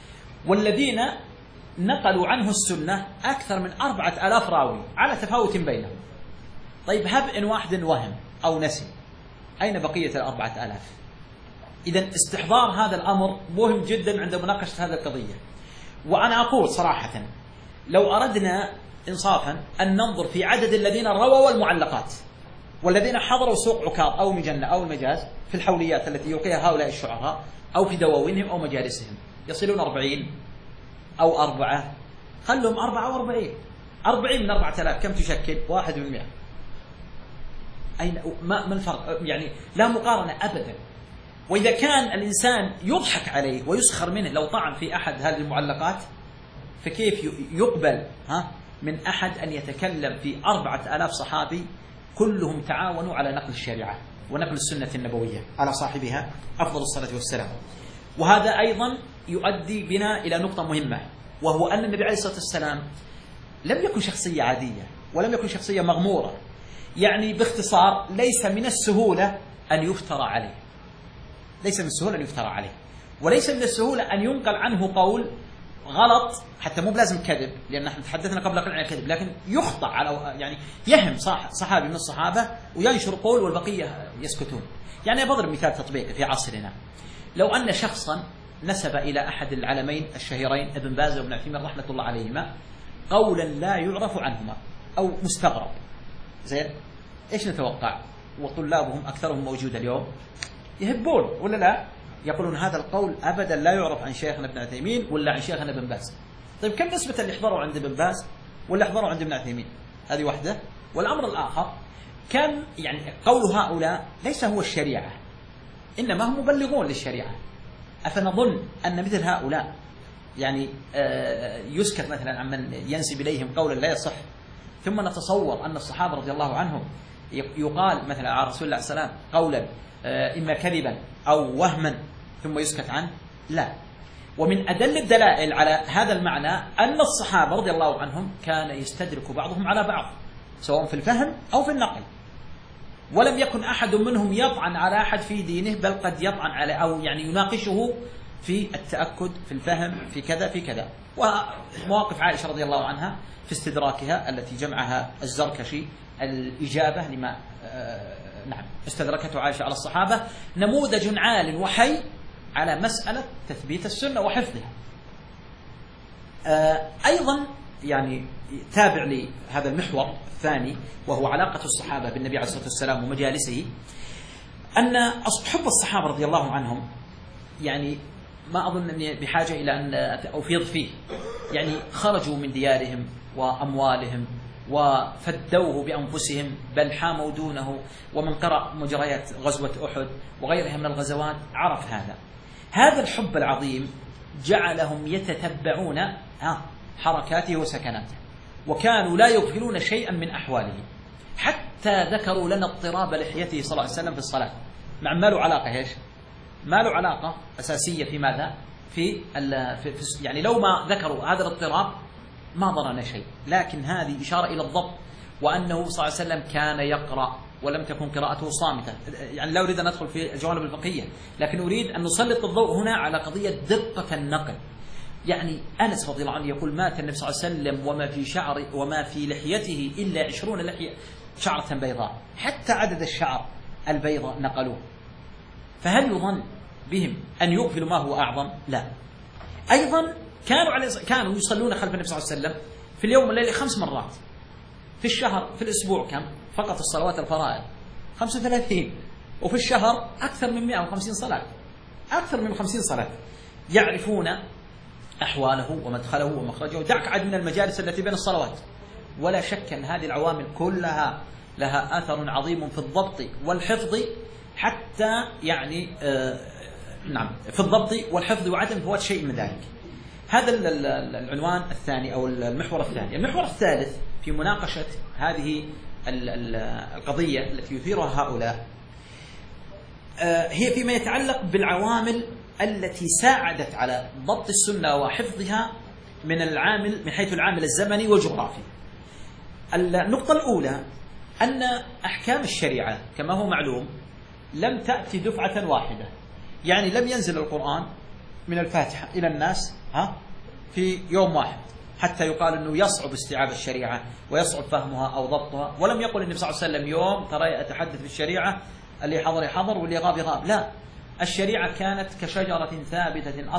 S2: والذين نقلوا عنه السنة أكثر من 4000 راوي على تفاوت بينهم. طيب هب إن واحد وهم أو نسي، أين بقية 4000؟ إذن استحضار هذا الأمر مهم جدا عند مناقشة هذه القضية. وأنا أقول صراحة لو أردنا إنصافا أن ننظر في عدد الذين رووا المعلقات والذين حضروا سوق عكاظ أو مجنة أو المجاز في الحوليات التي يلقيها هؤلاء الشعراء أو في دواوينهم أو مجالسهم، يصلون 40 أو 4. خلهم 44. 40 من 4000 كم تشكل؟ 1%. أين ما الفرق؟ يعني لا مقارنة أبدا. وإذا كان الإنسان يضحك عليه ويسخر منه لو طعن في أحد هذه المعلقات، فكيف يقبل من أحد أن يتكلم في 4000 صحابي كلهم تعاونوا على نقل الشريعة ونقل السنة النبوية على صاحبها أفضل الصلاة والسلام. وهذا أيضا يؤدي بنا إلى نقطة مهمة، وهو أن النبي عليه الصلاة والسلام لم يكن شخصية عادية ولم يكن شخصية مغمورة. يعني باختصار ليس من السهولة أن يفترى عليه، ليس من السهولة أن يفترى عليه، وليس من السهولة أن ينقل عنه قول غلط، حتى مو بلازم كذب، لأن نحن تحدثنا قبل قليل عن الكذب، لكن يخطأ على يعني يهم صحابي من الصحابة وينشر قول والبقية يسكتون. يعني بضرب مثال تطبيقي في عصرنا، لو أن شخصا نسب إلى أحد العلمين الشهيرين ابن باز وابن عثيمين رحمة الله عليهما قولا لا يعرف عنهما أو مستغرب، زين إيش نتوقع؟ وطلابهم أكثرهم موجودة اليوم يهبون ولا لا؟ يقولون هذا القول أبدا لا يعرف عن شيخنا ابن عثيمين ولا عن شيخنا ابن باز. طيب كم نسبة اللي حضروا عند ابن باز ولا حضروا عند ابن عثيمين؟ هذه واحدة. والأمر الآخر كم يعني قول هؤلاء ليس هو الشريعة، إنما هم مبلغون للشريعة. أفنظن أن مثل هؤلاء يعني يسكت مثلا عن من ينسب إليهم قولا لا يصح، ثم نتصور أن الصحابة رضي الله عنهم يقال مثلا على رسول الله صلى الله عليه وسلم قولا إما كذبا أو وهما ثم يسكت عنه؟ لا. ومن أدل الدلائل على هذا المعنى أن الصحابة رضي الله عنهم كان يستدرك بعضهم على بعض سواء في الفهم أو في النقل، ولم يكن أحد منهم يطعن على أحد في دينه، بل قد يطعن على أو يعني يناقشه في التأكد في الفهم في كذا في كذا. ومواقف عائشة رضي الله عنها في استدراكها التي جمعها الزركشي الإجابة لما نعم استدركته عائشة على الصحابة نموذج عال وحي على مسألة تثبيت السنة وحفظها. أيضا يعني تابع لهذا المحور الثاني وهو علاقة الصحابة بالنبي عليه الصلاة والسلام ومجالسه، أن حب الصحابة رضي الله عنهم يعني ما أظن أني بحاجة إلى أن أفيض فيه. يعني خرجوا من ديارهم وأموالهم وفدوه بأنفسهم بل حاموا دونه، ومن قرأ مجريات غزوة أحد وغيرها من الغزوات عرف هذا الحب العظيم جعلهم يتتبعون حركاته وسكناته، وكانوا لا يغفلون شيئا من أحواله، حتى ذكروا لنا اضطراب لحيته صلى الله عليه وسلم في الصلاة، مع ما له علاقة ايش؟ ما له علاقة أساسية في ماذا؟ في يعني لو ما ذكروا هذا الاضطراب ما ضرنا شيء، لكن هذه إشارة إلى الضبط، وأنه صلى الله عليه وسلم كان يقرأ ولم تكن قراءته صامتة. يعني لا أريد أن أدخل في الجوانب الفقهية، لكن أريد أن نسلط الضوء هنا على قضية دقة النقل. يعني أنس رضي الله عنه يقول مات النبي صلى الله عليه وسلم وما في لحيته إلا 20 لحية شعرة بيضاء، حتى عدد الشعر البيضاء نقلوه. فهل يظن بهم أن يغفلوا ما هو أعظم؟ لا. أيضا كانوا يصلون خلف النبي صلى الله عليه وسلم في اليوم والليلة 5 مرات، في الشهر في الأسبوع كم؟ فقط الصلوات الفرائض 35، وفي الشهر أكثر من 150 صلاة، أكثر من 50 صلاة. يعرفون أحواله ومدخله ومخرجه، دعك عد من المجالس التي بين الصلوات. ولا شك أن هذه العوامل كلها لها أثر عظيم في الضبط والحفظ، حتى يعني نعم في الضبط والحفظ وعدم فوات شيء من ذلك. هذا العنوان الثاني أو المحور الثاني. المحور الثالث في مناقشة هذه القضية التي يثيرها هؤلاء هي فيما يتعلق بالعوامل التي ساعدت على ضبط السنة وحفظها من حيث العامل الزمني والجغرافي. النقطة الأولى أن أحكام الشريعة كما هو معلوم لم تأتي دفعة واحدة، يعني لم ينزل القرآن من الفاتحة إلى الناس في يوم واحد، حتى يقال أنه يصعب استيعاب الشريعة ويصعب فهمها أو ضبطها. ولم يقل النبي صلى الله عليه وسلم يوم ترى أتحدث بالشريعة، اللي حضر حضر واللي غاب غاب، لا، الشريعة كانت كشجرة ثابتة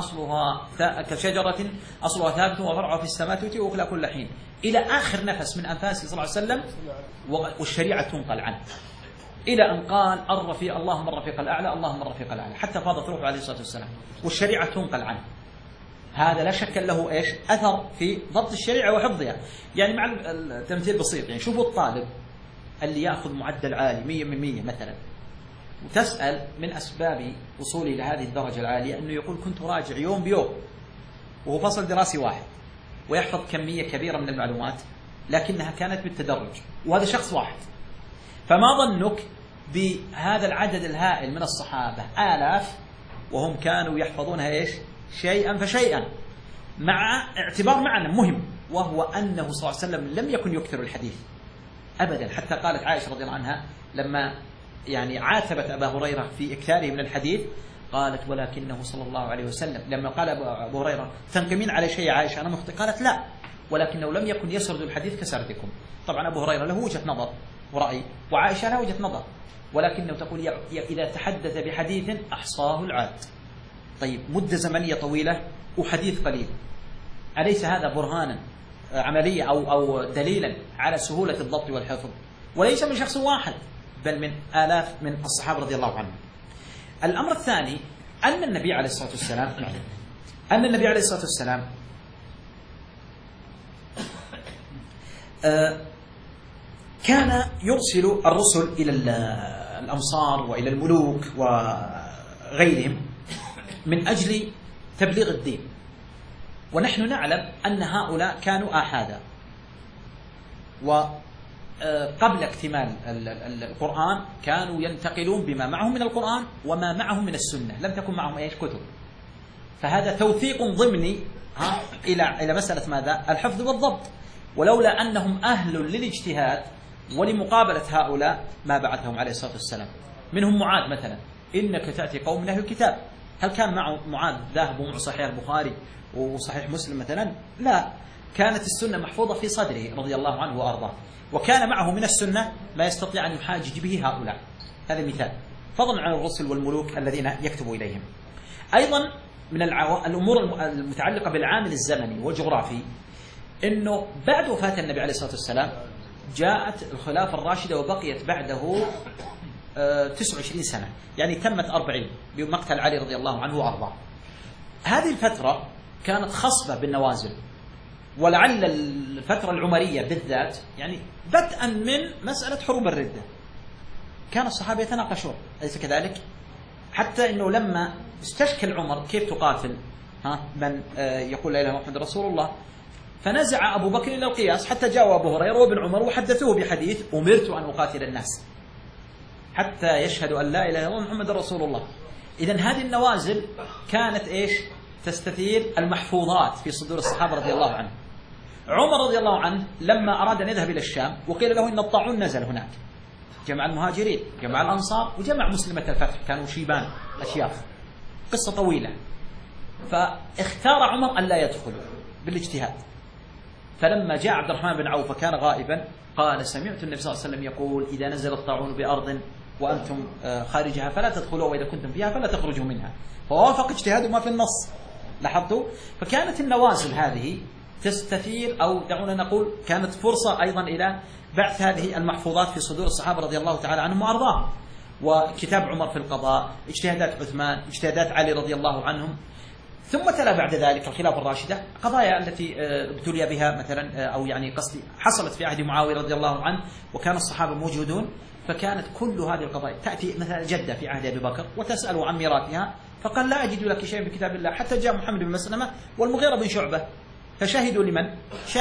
S2: أصلها ثابت وفرعها في السماء تؤتي أكلها كل حين، إلى آخر نفس من أنفاسه صلى الله عليه وسلم، والشريعة تنقل عنه إلى أن قال الرفيق اللهم الرفيق الأعلى اللهم الرفيق الأعلى، حتى فاضت روحه عليه الصلاة والسلام، والشريعة تنقل عنه. هذا لا شك له إيش أثر في ضبط الشريعة وحفظها. يعني مع التمثيل بسيط، يعني شوفوا الطالب اللي يأخذ معدل عالي 100% مثلا، وتسأل من أسباب وصولي لهذه الدرجة العالية أنه يقول كنت راجع يوم بيوم وهو فصل دراسي واحد ويحفظ كمية كبيرة من المعلومات، لكنها كانت بالتدرج، وهذا شخص واحد. فما ظنك بهذا العدد الهائل من الصحابة آلاف وهم كانوا يحفظونها إيش شيئا فشيئا، مع اعتبار معنى مهم، وهو أنه صلى الله عليه وسلم لم يكن يكثر الحديث أبدا. حتى قالت عائشة رضي الله عنها لما يعني عاتبت أبا هريرة في إكثاره من الحديث، قالت ولكنه صلى الله عليه وسلم لما قال أبو هريرة تنقمين على شيء عائشة أنا مخطئ، قالت لا، ولكنه لم يكن يسرد الحديث كسردكم. طبعا أبو هريرة له وجهة نظر ورأي، وعائشة لها وجهة نظر، ولكنه تقول إذا تحدث بحديث أحصاه العاد. طيب مدة زمنية طويلة وحديث قليل، أليس هذا برهانا عمليا أو دليلا على سهولة الضبط والحفظ؟ وليس من شخص واحد، بل من آلاف من الصحابة رضي الله عنهم. الأمر الثاني أن النبي عليه الصلاة والسلام كان يرسل الرسل إلى الأمصار وإلى الملوك وغيرهم من أجل تبليغ الدين، ونحن نعلم أن هؤلاء كانوا آحادا، وقبل اكتمال القرآن كانوا ينتقلون بما معهم من القرآن وما معهم من السنة، لم تكن معهم أي كتب. فهذا توثيق ضمني إلى مسألة ماذا؟ الحفظ والضبط. ولولا أنهم أهل للاجتهاد ولمقابلة هؤلاء ما بعثهم عليه الصلاة والسلام. منهم معاذ مثلا، إنك تأتي قوم من أهل الكتاب، هل كان معه معاذ ذاهب ومع صحيح البخاري وصحيح مسلم مثلا؟ لا، كانت السنة محفوظة في صدره رضي الله عنه وأرضاه، وكان معه من السنة ما يستطيع أن يحاجج به هؤلاء. هذا مثال، فضلا عن الرسل والملوك الذين يكتب إليهم. أيضا من الأمور المتعلقة بالعامل الزمني والجغرافي، أنه بعد وفاة النبي عليه الصلاة والسلام جاءت الخلافة الراشدة وبقيت بعده 29 سنة، يعني تمت 40 بمقتل علي رضي الله عنه وأرضاه. هذه الفترة كانت خصبة بالنوازل، ولعل الفترة العمرية بالذات يعني بدءا من مسألة حروب الردة كان الصحابة يتناقشون، أليس كذلك؟ حتى أنه لما استشكل عمر كيف تقاتل من يقول لا إله إلا الله محمد رسول الله، فنزع أبو بكر إلى القياس، حتى جاء أبو هريرة وابن عمر وحدثوه بحديث أمرت أن أقاتل الناس حتى يشهدوا أن لا إله إلا الله محمد رسول الله. إذن هذه النوازل كانت إيش؟ تستثير المحفوظات في صدور الصحابة رضي الله عنهم. عمر رضي الله عنه لما أراد أن يذهب إلى الشام وقيل له إن الطاعون نزل هناك، جمع المهاجرين جمع الأنصار وجمع مسلمة الفتح، كانوا شيبان أشياف، قصة طويلة. فاختار عمر أن لا يدخلوا بالاجتهاد، فلما جاء عبد الرحمن بن عوف وكان غائبا قال سمعت النبي صلى الله عليه وسلم يقول إذا نزل الطاعون بأرض وأنتم خارجها فلا تدخلوا، وإذا كنتم فيها فلا تخرجوا منها. فوافق اجتهاده ما في النص، لاحظتوا؟ فكانت النوازل هذه تستثير، أو دعونا نقول كانت فرصة أيضا إلى بعث هذه المحفوظات في صدور الصحابة رضي الله تعالى عنهم وأرضاهم. وكتاب عمر في القضاء، اجتهادات عثمان، اجتهادات علي رضي الله عنهم. ثم تلا بعد ذلك الخلافة الراشدة قضايا التي ابتلي بها مثلا، أو يعني قصدي حصلت في عهد معاوية رضي الله عنه وكان الصحابة موجودون، فكانت كل هذه القضايا تأتي مثلا جدة في عهد أبي بكر وتسأل عن ميراثها، فقال لا أجد لك شيء في كتاب الله، حتى جاء محمد بن مسلمة والمغيرة بن شعبة، فشهدوا لمن؟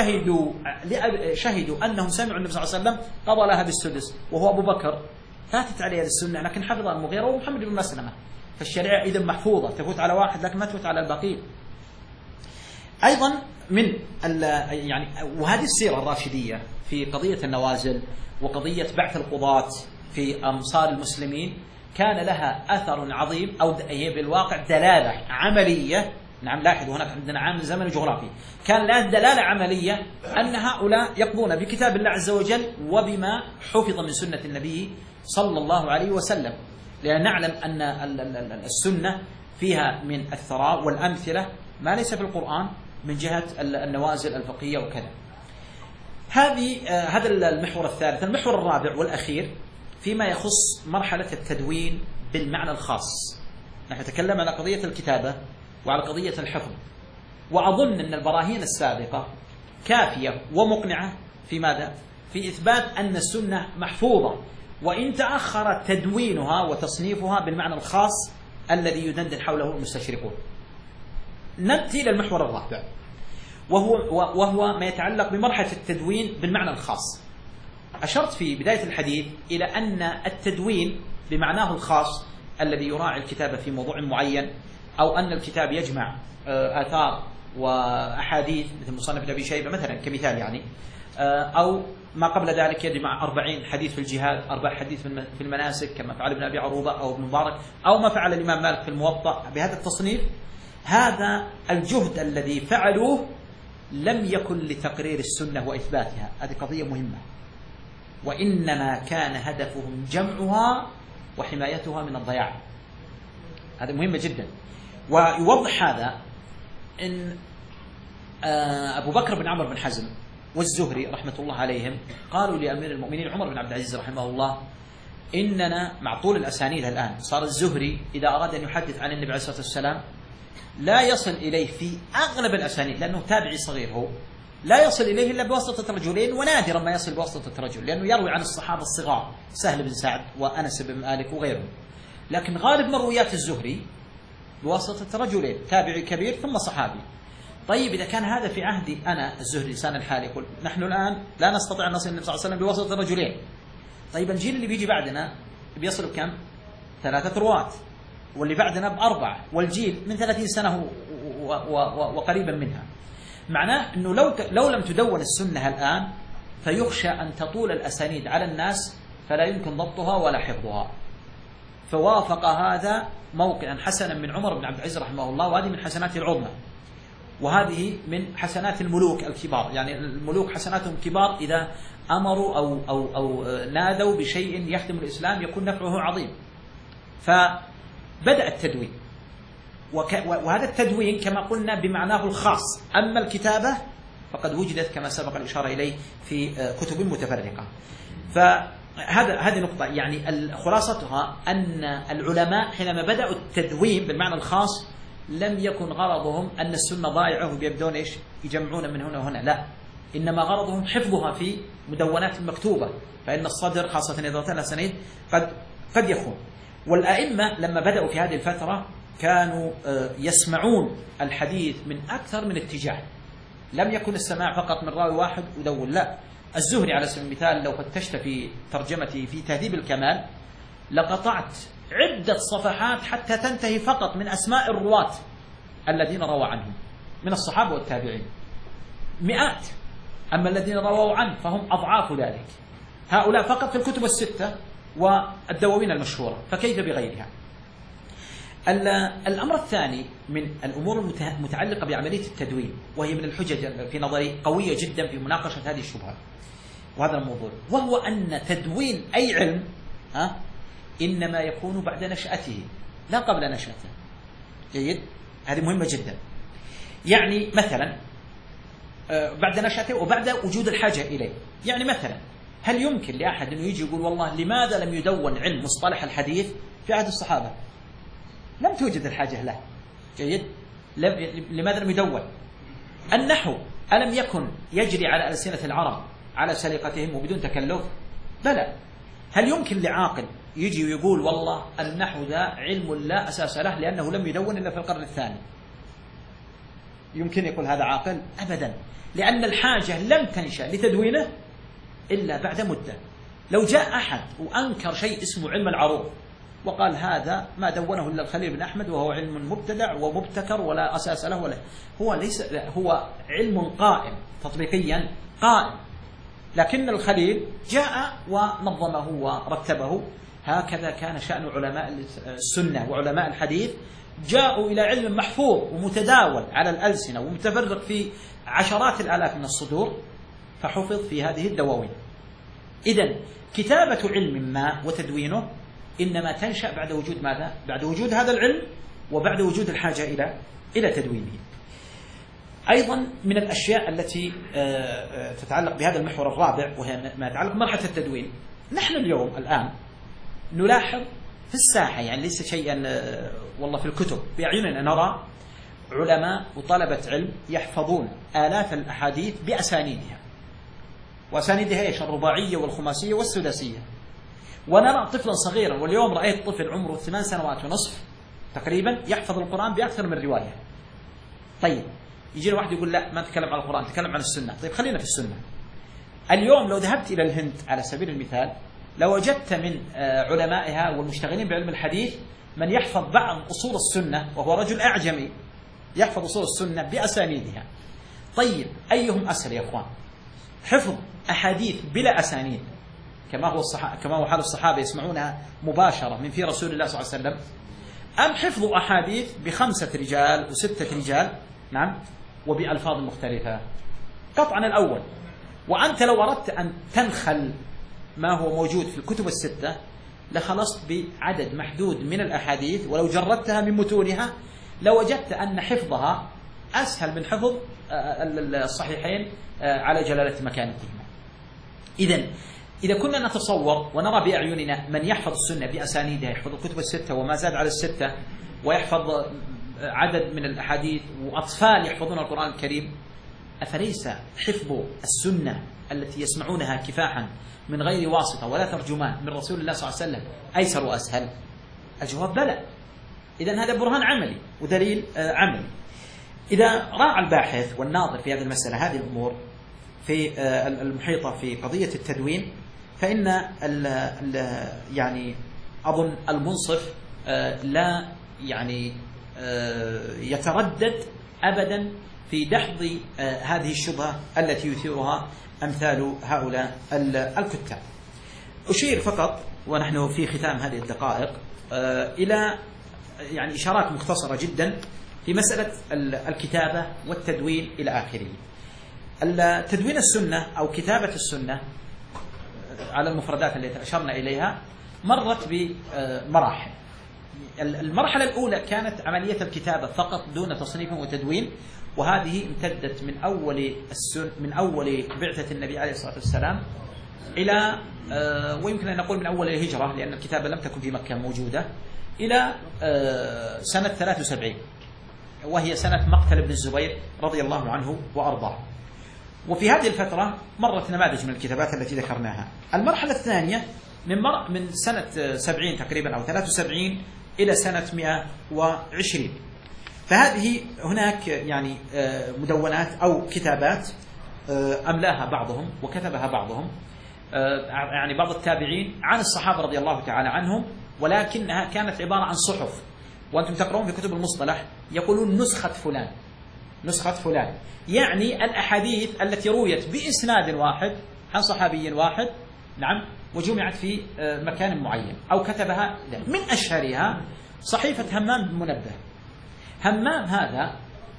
S2: شهدوا أنهم سمعوا النبي صلى الله عليه وسلم قضى لها بالسدس، وهو أبو بكر فاتت عليه السنة، لكن حفظ المغيرة ومحمد بن مسلمة. فالشريعة إذن محفوظة، تفوت على واحد لكن ما تفوت على الباقين. أيضا من يعني وهذه السيرة الراشدية في قضية النوازل وقضية بعث القضاة في أمصار المسلمين كان لها أثر عظيم، أو هي بالواقع دلالة عملية نعم لاحظوا هناك عندنا عامل زمني جغرافي، كان لها دلالة عملية أن هؤلاء يقضون بكتاب الله عز وجل وبما حفظ من سنة النبي صلى الله عليه وسلم، لأن نعلم أن السنة فيها من الثراء والأمثلة ما ليس في القرآن من جهة النوازل الفقهية وكذا. هذا المحور الثالث. المحور الرابع والأخير فيما يخص مرحلة التدوين بالمعنى الخاص. نحن نتكلم على قضية الكتابة وعلى قضية الحفظ، وأظن أن البراهين السابقة كافية ومقنعة في ماذا؟ في إثبات أن السنة محفوظة، وإن تأخر تدوينها وتصنيفها بالمعنى الخاص الذي يدندن حوله المستشرقون. نأتي إلى المحور الرابع، وهو ما يتعلق بمرحلة التدوين بالمعنى الخاص. أشرت في بداية الحديث إلى أن التدوين بمعناه الخاص الذي يراعي الكتابة في موضوع معين، أو أن الكتاب يجمع آثار وأحاديث مثل مصنف أبي شيبة مثلا كمثال يعني، أو ما قبل ذلك يجمع 40 حديث في الجهاد، 4 حديث في المناسك كما فعل ابن أبي عروبة أو ابن مبارك، أو ما فعل الإمام مالك في الموطأ بهذا التصنيف. هذا الجهد الذي فعلوه لم يكن لتقرير السنة وإثباتها، هذه قضية مهمة، وإنما كان هدفهم جمعها وحمايتها من الضياع. هذا مهمة جدا. ويوضح هذا إن أبو بكر بن عمرو بن حزم والزهري رحمة الله عليهم قالوا لأمير المؤمنين عمر بن عبد العزيز رحمه الله: إننا مع طول الأسانيد الآن صار الزهري إذا أراد أن يحدث عن النبي عليه الصلاة والسلام لا يصل إليه في أغلب الأسانيد، لأنه تابعي صغير هو، لا يصل إليه إلا بواسطة رجلين، ونادرا ما يصل بواسطة رجل، لأنه يروي عن الصحابة الصغار سهل بن سعد وأنس بن مالك وغيرهم. لكن غالب مرويات الزهري بواسطة رجلين، تابعي كبير ثم صحابي. طيب إذا كان هذا في عهدي أنا الزهري لسان الحال يقول نحن الآن لا نستطيع أن نصل النبي صلى الله عليه وسلم بواسطة رجلين، طيب الجيل اللي بيجي بعدنا بيصل بكم؟ 3 رواة، واللي بعدنا ب4، والجيل من 30 سنة وقريبا منها. معناه أنه لو لم تدون السنة الآن فيخشى أن تطول الأسانيد على الناس فلا يمكن ضبطها ولا حفظها. فوافق هذا موقعا حسنا من عمر بن عبد العزيز رحمه الله، وهذه من حسنات العظمى، وهذه من حسنات الملوك الكبار. يعني الملوك حسناتهم كبار إذا أمروا أو نادوا بشيء يخدم الإسلام يكون نفعه عظيم. فبدأ التدوين، وهذا التدوين كما قلنا بمعناه الخاص. أما الكتابة فقد وجدت كما سبق الإشارة إليه في كتب متفرقة. هذه نقطة، يعني خلاصتها أن العلماء حينما بدأوا التدوين بالمعنى الخاص لم يكن غرضهم أن السنة ضائعة وبيبدون إيش يجمعون من هنا وهنا، لا، إنما غرضهم حفظها في مدونات مكتوبة، فإن الصدر خاصة إذا ظلت سنين قد يخون. والأئمة لما بدأوا في هذه الفترة كانوا يسمعون الحديث من أكثر من اتجاه، لم يكن السماع فقط من راوي واحد ودون، لا. الزهري على سبيل المثال لو فتشت في ترجمته في تهذيب الكمال لقطعت عدة صفحات حتى تنتهي فقط من أسماء الرواة الذين روى عنهم من الصحابة والتابعين، مئات. أما الذين رووا عنه فهم أضعاف ذلك، هؤلاء فقط في الكتب الستة والدواوين المشهورة، فكيف بغيرها؟ الأمر الثاني من الأمور المتعلقة بعملية التدوين، وهي من الحجج في نظري قوية جدا في مناقشة هذه الشبهة وهذا الموضوع، وهو أن تدوين أي علم إنما يكون بعد نشأته لا قبل نشأته. جيد؟ هذه مهمة جدا. يعني مثلا بعد نشأته وبعد وجود الحاجة إليه. يعني مثلا هل يمكن لأحد أنه يجي يقول والله لماذا لم يدون علم مصطلح الحديث في عهد الصحابة؟ لم توجد الحاجة له. جيد؟ لماذا لم يدون؟ النحو ألم يكن يجري على ألسنة العرب على سليقتهم وبدون تكلف؟ بلى. هل يمكن لعاقل يجي ويقول والله النحو ذا علم لا أساس له لأنه لم يدون إلا في القرن الثاني؟ يمكن يقول هذا عاقل؟ أبدا، لأن الحاجة لم تنشأ لتدوينه إلا بعد مدة. لو جاء أحد وأنكر شيء اسمه علم العروض وقال هذا ما دونه إلا الخليل بن أحمد وهو علم مبتدع ومبتكر ولا أساس له ولا هو علم قائم تطبيقيا قائم، لكن الخليل جاء ونظمه ورتبه. هكذا كان شأن علماء السنة وعلماء الحديث، جاءوا إلى علم محفوظ ومتداول على الألسنة ومتفرق في عشرات الآلاف من الصدور، فحفظ في هذه الدواوين. إذن كتابة علم ما وتدوينه إنما تنشأ بعد وجود ماذا؟ بعد وجود هذا العلم وبعد وجود الحاجة إلى تدوينه. أيضا من الأشياء التي تتعلق بهذا المحور الرابع وهي ما يتعلق بمرحلة التدوين، نحن اليوم الآن نلاحظ في الساحة، يعني ليس شيئا والله في الكتب، بأعيننا نرى علماء وطلبة علم يحفظون آلاف الأحاديث بأسانيدها، وأسانيدها ايش؟ الرباعية والخماسية والسداسية. ونرى طفلا صغيرا، واليوم رأيت طفل عمره 8 سنوات ونصف تقريبا يحفظ القرآن بأكثر من رواية. طيب يجينا واحد يقول لا ما نتكلم عن القرآن، نتكلم عن السنة. طيب خلينا في السنة. اليوم لو ذهبت إلى الهند على سبيل المثال لوجدت من علمائها والمشتغلين بعلم الحديث من يحفظ بعض أصول السنة، وهو رجل أعجمي يحفظ أصول السنة بأسانيدها. طيب أيهم أسهل يا أخوان؟ حفظ أحاديث بلا أسانيد كما هو حال الصحابة يسمعونها مباشرة من في رسول الله صلى الله عليه وسلم، أم حفظ أحاديث ب5 رجال و6 رجال، نعم، وبألفاظ مختلفة؟ قطعا الأول. وأنت لو أردت أن تنخل ما هو موجود في الكتب ال6 لخلصت بعدد محدود من الأحاديث، ولو جردتها من متونها لوجدت أن حفظها أسهل من حفظ الصحيحين على جلالة مكانتهما. إذا كنا نتصور ونرى بأعيننا من يحفظ السنة بأسانيدها، يحفظ الكتب ال6 وما زاد على ال6، ويحفظ عدد من الأحاديث، وأطفال يحفظون القرآن الكريم، أفليس حفظ السنة التي يسمعونها كفاحا من غير واسطة ولا ترجمان من رسول الله صلى الله عليه وسلم أيسر وأسهل؟ الجواب بلى. إذن هذا برهان عملي ودليل عملي. إذا راعى الباحث والناظر في هذه المسألة هذه الأمور في المحيطة في قضية التدوين، فإن يعني أظن المنصف لا يعني يتردد أبدا في دحض هذه الشبهة التي يثيرها أمثال هؤلاء الكتاب. أشير فقط ونحن في ختام هذه الدقائق إلى يعني إشارات مختصرة جدا في مسألة الكتابة والتدوين إلى آخره. تدوين السنة أو كتابة السنة على المفردات التي أشرنا إليها مرت بمراحل. المرحلة الأولى كانت عملية الكتابة فقط دون تصنيف وتدوين، وهذه امتدت من أول بعثة النبي عليه الصلاة والسلام إلى ويمكن أن نقول من أول الهجرة، لأن الكتابة لم تكن في مكة موجودة، إلى سنة 73، وهي سنة مقتل ابن الزبير رضي الله عنه وأرضاه. وفي هذه الفترة مرت نماذج من الكتابات التي ذكرناها. المرحلة الثانية من سنة 70 تقريبا أو 73 إلى سنة 120. فهذه هناك يعني مدونات أو كتابات أملاها بعضهم وكتبها بعضهم، يعني بعض التابعين عن الصحابة رضي الله تعالى عنهم، ولكنها كانت عبارة عن صحف. وأنتم تقرؤون في كتب المصطلح يقولون نسخة فلان، نسخة فلان، يعني الأحاديث التي رويت بإسناد واحد عن صحابي واحد، نعم، وجمعت في مكان معين أو كتبها. من أشهرها صحيفة همام بن منبه. همام هذا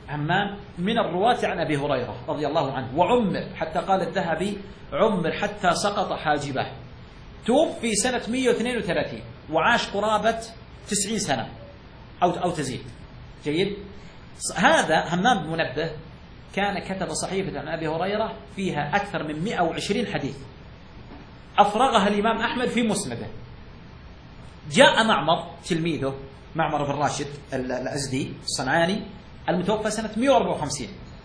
S2: من الرواة عن أبي هريرة رضي الله عنه، وعمر حتى قال الذهبي عمر حتى سقط حاجبه. توفي سنة 132 وعاش قرابة 90 سنة أو تزيد. جيد. هذا همام بن منبه كان كتب صحيفة عن أبي هريرة فيها أكثر من 120 حديث، أفرغها الإمام أحمد في مسنده. جاء معمر تلميذه معمر بن راشد الأزدي الصنعاني المتوفى سنة 154،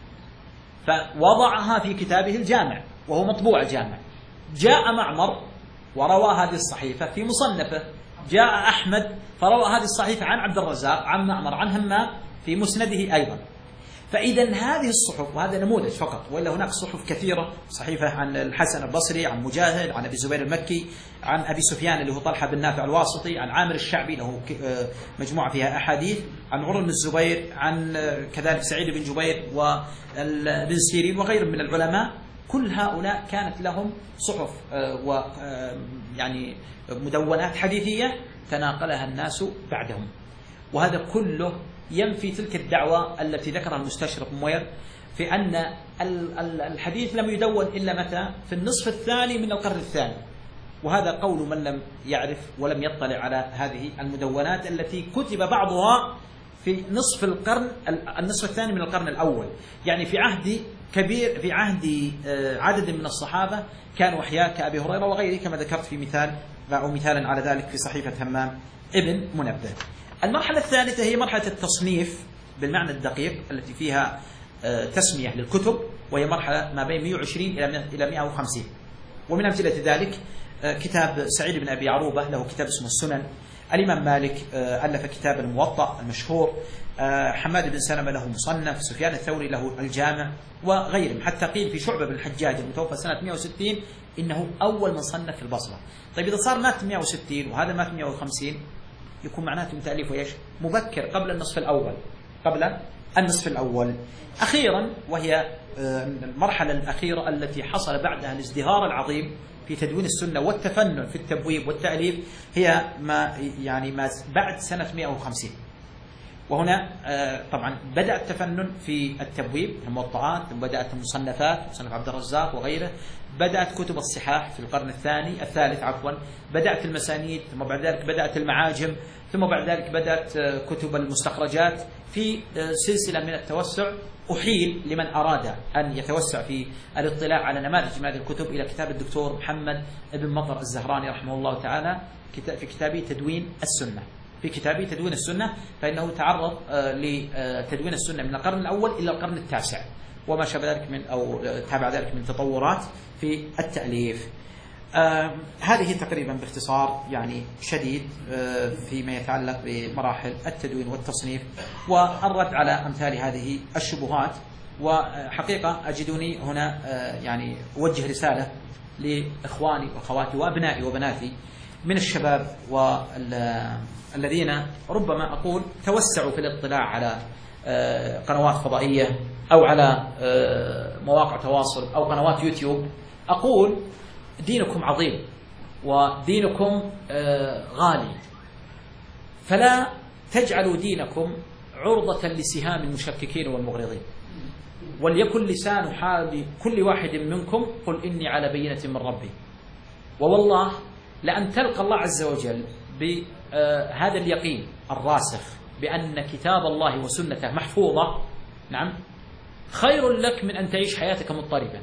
S2: فوضعها في كتابه الجامع وهو مطبوع الجامع. جاء معمر وروى هذه الصحيفة في مصنفه. جاء أحمد فروى هذه الصحيفة عن عبد الرزاق عن معمر عن همام في مسنده أيضا. فإذا هذه الصحف، وهذا نموذج فقط، وإلا هناك صحف كثيرة، صحيفة عن الحسن البصري، عن مجاهد، عن أبي زبير المكي، عن أبي سفيان اللي هو طلحة بن نافع الواسطي، عن عامر الشعبي له مجموعة فيها أحاديث، عن عروة بن الزبير، عن كذلك سعيد بن جبير وابن سيرين وغيرهم من العلماء. كل هؤلاء كانت لهم صحف ويعني مدونات حديثية تناقلها الناس بعدهم. وهذا كله ينفي تلك الدعوة التي ذكرها المستشرق موير في أن الحديث لم يدون إلا متى؟ في النصف الثاني من القرن الثاني. وهذا قول من لم يعرف ولم يطلع على هذه المدونات التي كتب بعضها في نصف النصف الثاني من القرن الأول، يعني في عهد كبير، في عهد عدد من الصحابة كانوا أحياء كأبي هريرة وغيره، كما ذكرت في مثالا على ذلك في صحيفة همام ابن منبه. المرحلة الثالثة هي مرحلة التصنيف بالمعنى الدقيق التي فيها تسمية للكتب، وهي مرحلة ما بين 120 إلى 150. ومن أمثلة ذلك كتاب سعيد بن أبي عروبة له كتاب اسمه السنن، الإمام مالك ألف كتاب الموطأ المشهور، حماد بن سلمة له مصنف، سفيان الثوري له الجامع وغيرهم، حتى قيل في شعبة بن الحجاج المتوفى سنة 160 إنه أول من صنف في البصرة. طيب إذا صار مات 160 وهذا مات 150 يكون معناته تأليفه إيش؟ مبكر، قبل النصف الأول. أخيرا، وهي المرحلة الأخيرة التي حصل بعدها الازدهار العظيم في تدوين السنة والتفنن في التبويب والتأليف، هي ما بعد سنة 150. وهنا طبعا بدأ التفنن في التبويب، الموطئات، بدأت المصنفات، مصنف عبد الرزاق وغيره، بدأت كتب الصحاح في القرن الثالث، بدأت المسانيد، ثم بعد ذلك بدأت المعاجم، ثم بعد ذلك بدأت كتب المستخرجات في سلسلة من التوسع. أحيل لمن أراد أن يتوسع في الاطلاع على نماذج من هذه الكتب إلى كتاب الدكتور محمد بن مطر الزهراني رحمه الله تعالى في كتابه تدوين السنة، فإنه تعرض لتدوين السنة من القرن الأول إلى القرن التاسع، وما شابه ذلك أو تابع ذلك من تطورات في التأليف. هذه تقريبا باختصار يعني شديد فيما يتعلق بمراحل التدوين والتصنيف والرد على أمثال هذه الشبهات. وحقيقة أجدني هنا يعني أوجه رسالة لإخواني وأخواتي وأبنائي وبناتي من الشباب والذين ربما أقول توسعوا في الاطلاع على قنوات فضائية أو على مواقع تواصل أو قنوات يوتيوب. أقول دينكم عظيم ودينكم غالي، فلا تجعلوا دينكم عرضة لسهام المشككين والمغرضين، وليكن لسان حال كل واحد منكم قل إني على بينة من ربي. ووالله لأن تلقى الله عز وجل بهذا اليقين الراسخ بأن كتاب الله وسنته محفوظة، نعم، خير لك من أن تعيش حياتك مضطربا.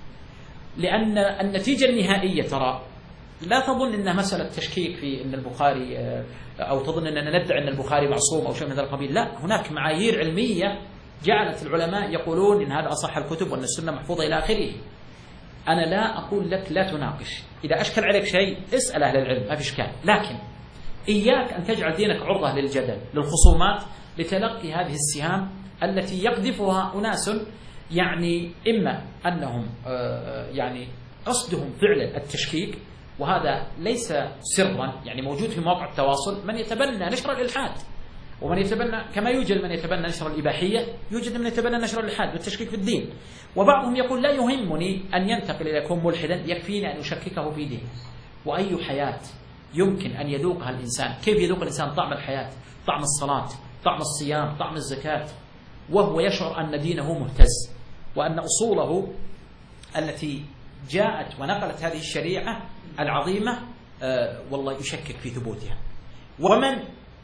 S2: لأن النتيجة النهائية ترى لا تظن أنها مسألة تشكيك في أن البخاري أو تظن أننا ندعي أن البخاري معصوم أو شيء من هذا القبيل. لا، هناك معايير علمية جعلت العلماء يقولون إن هذا أصح الكتب وأن السنة محفوظة إلى آخره. أنا لا أقول لك لا تناقش، إذا أشكل عليك شيء اسأل أهل العلم، ما في إشكال، لكن إياك أن تجعل دينك عرضة للجدل للخصومات لتلقي هذه السهام التي يقذفها أناس يعني إما أنهم يعني قصدهم فعلا التشكيك، وهذا ليس سرا، يعني موجود في مواقع التواصل من يتبنى نشر الإلحاد، ومن يتبنى كما يوجد من يتبنى نشر الإباحية يوجد من يتبنى نشر الإلحاد والتشكيك في الدين. وبعضهم يقول لا يهمني أن ينتقل إلى يكون ملحدا، يكفيني أن يشككه في دينه. وأي حياة يمكن أن يذوقها الإنسان؟ كيف يذوق الإنسان طعم الحياة، طعم الصلاة، طعم الصيام، طعم الزكاة، وهو يشعر أن دينه مهتز وأن أصوله التي جاءت ونقلت هذه الشريعة العظيمة والله يشكك في ثبوتها. ومن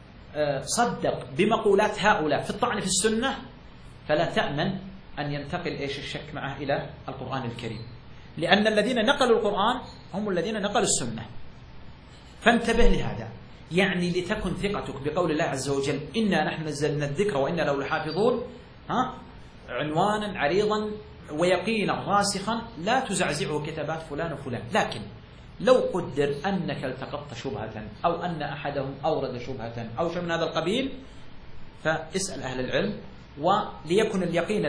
S2: صدق بمقولات هؤلاء في الطعن في السنة فلا تأمن أن ينتقل الشك معه إلى القرآن الكريم، لأن الذين نقلوا القرآن هم الذين نقلوا السنة. فانتبه لهذا، يعني لتكن ثقتك بقول الله عز وجل إنا نحن نزلنا الذكر وإنا له لحافظون عنوانا عريضا ويقينا راسخا لا تزعزعه كتابات فلان وفلان. لكن لو قدر أنك التقطت شبهة أو أن أحدهم أورد شبهة أو شيء من هذا القبيل فاسأل أهل العلم، وليكن اليقين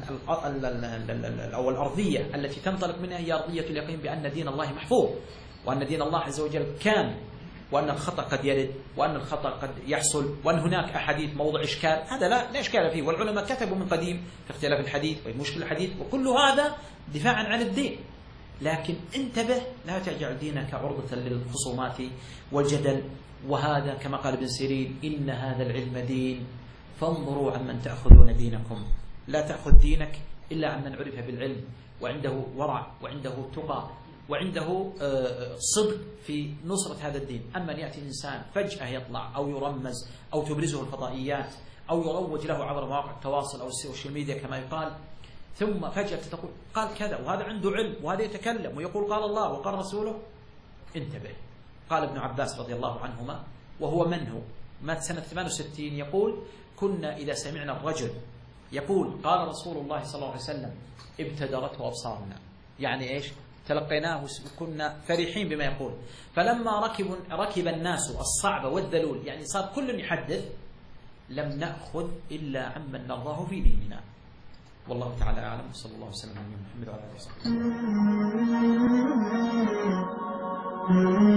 S2: أو الأرضية التي تنطلق منها هي أرضية اليقين بأن دين الله محفوظ وأن دين الله عز وجل كامل وأن الخطأ قد يرد، وأن الخطأ قد يحصل، وأن هناك أحاديث موضع إشكال، هذا لا إشكال فيه، والعلماء كتبوا من قديم في اختلاف الحديث ومشكل الحديث، وكل هذا دفاعا عن الدين. لكن انتبه، لا تجعل دينك عرضة للخصومات والجدل. وهذا كما قال ابن سيرين: إن هذا العلم دين فانظروا عمن تأخذون دينكم. لا تأخذ دينك إلا عمن عرف بالعلم، وعنده ورع، وعنده تقى، وعنده صدق في نصرة هذا الدين. أما أن يأتي الإنسان فجأة يطلع أو يرمز أو تبرزه الفضائيات أو يروج له عبر مواقع التواصل أو السوشيال ميديا كما يقال، ثم فجأة تقول قال كذا، وهذا عنده علم، وهذا يتكلم ويقول قال الله وقال رسوله، انتبه. قال ابن عباس رضي الله عنهما، وهو من هو؟ مات سنة 68، يقول: كنا إذا سمعنا الرجل يقول قال رسول الله صلى الله عليه وسلم ابتدرته أبصارنا. يعني إيش؟ تلقيناه وكنا فرحين بما يقول. فلما ركب الناس الصعب والذلول، يعني صار كل يحدث، لم نأخذ إلا عمن نرضاه في ديننا. والله تعالى أعلم، صلى الله وسلم على محمد وعلى آله وصحبه.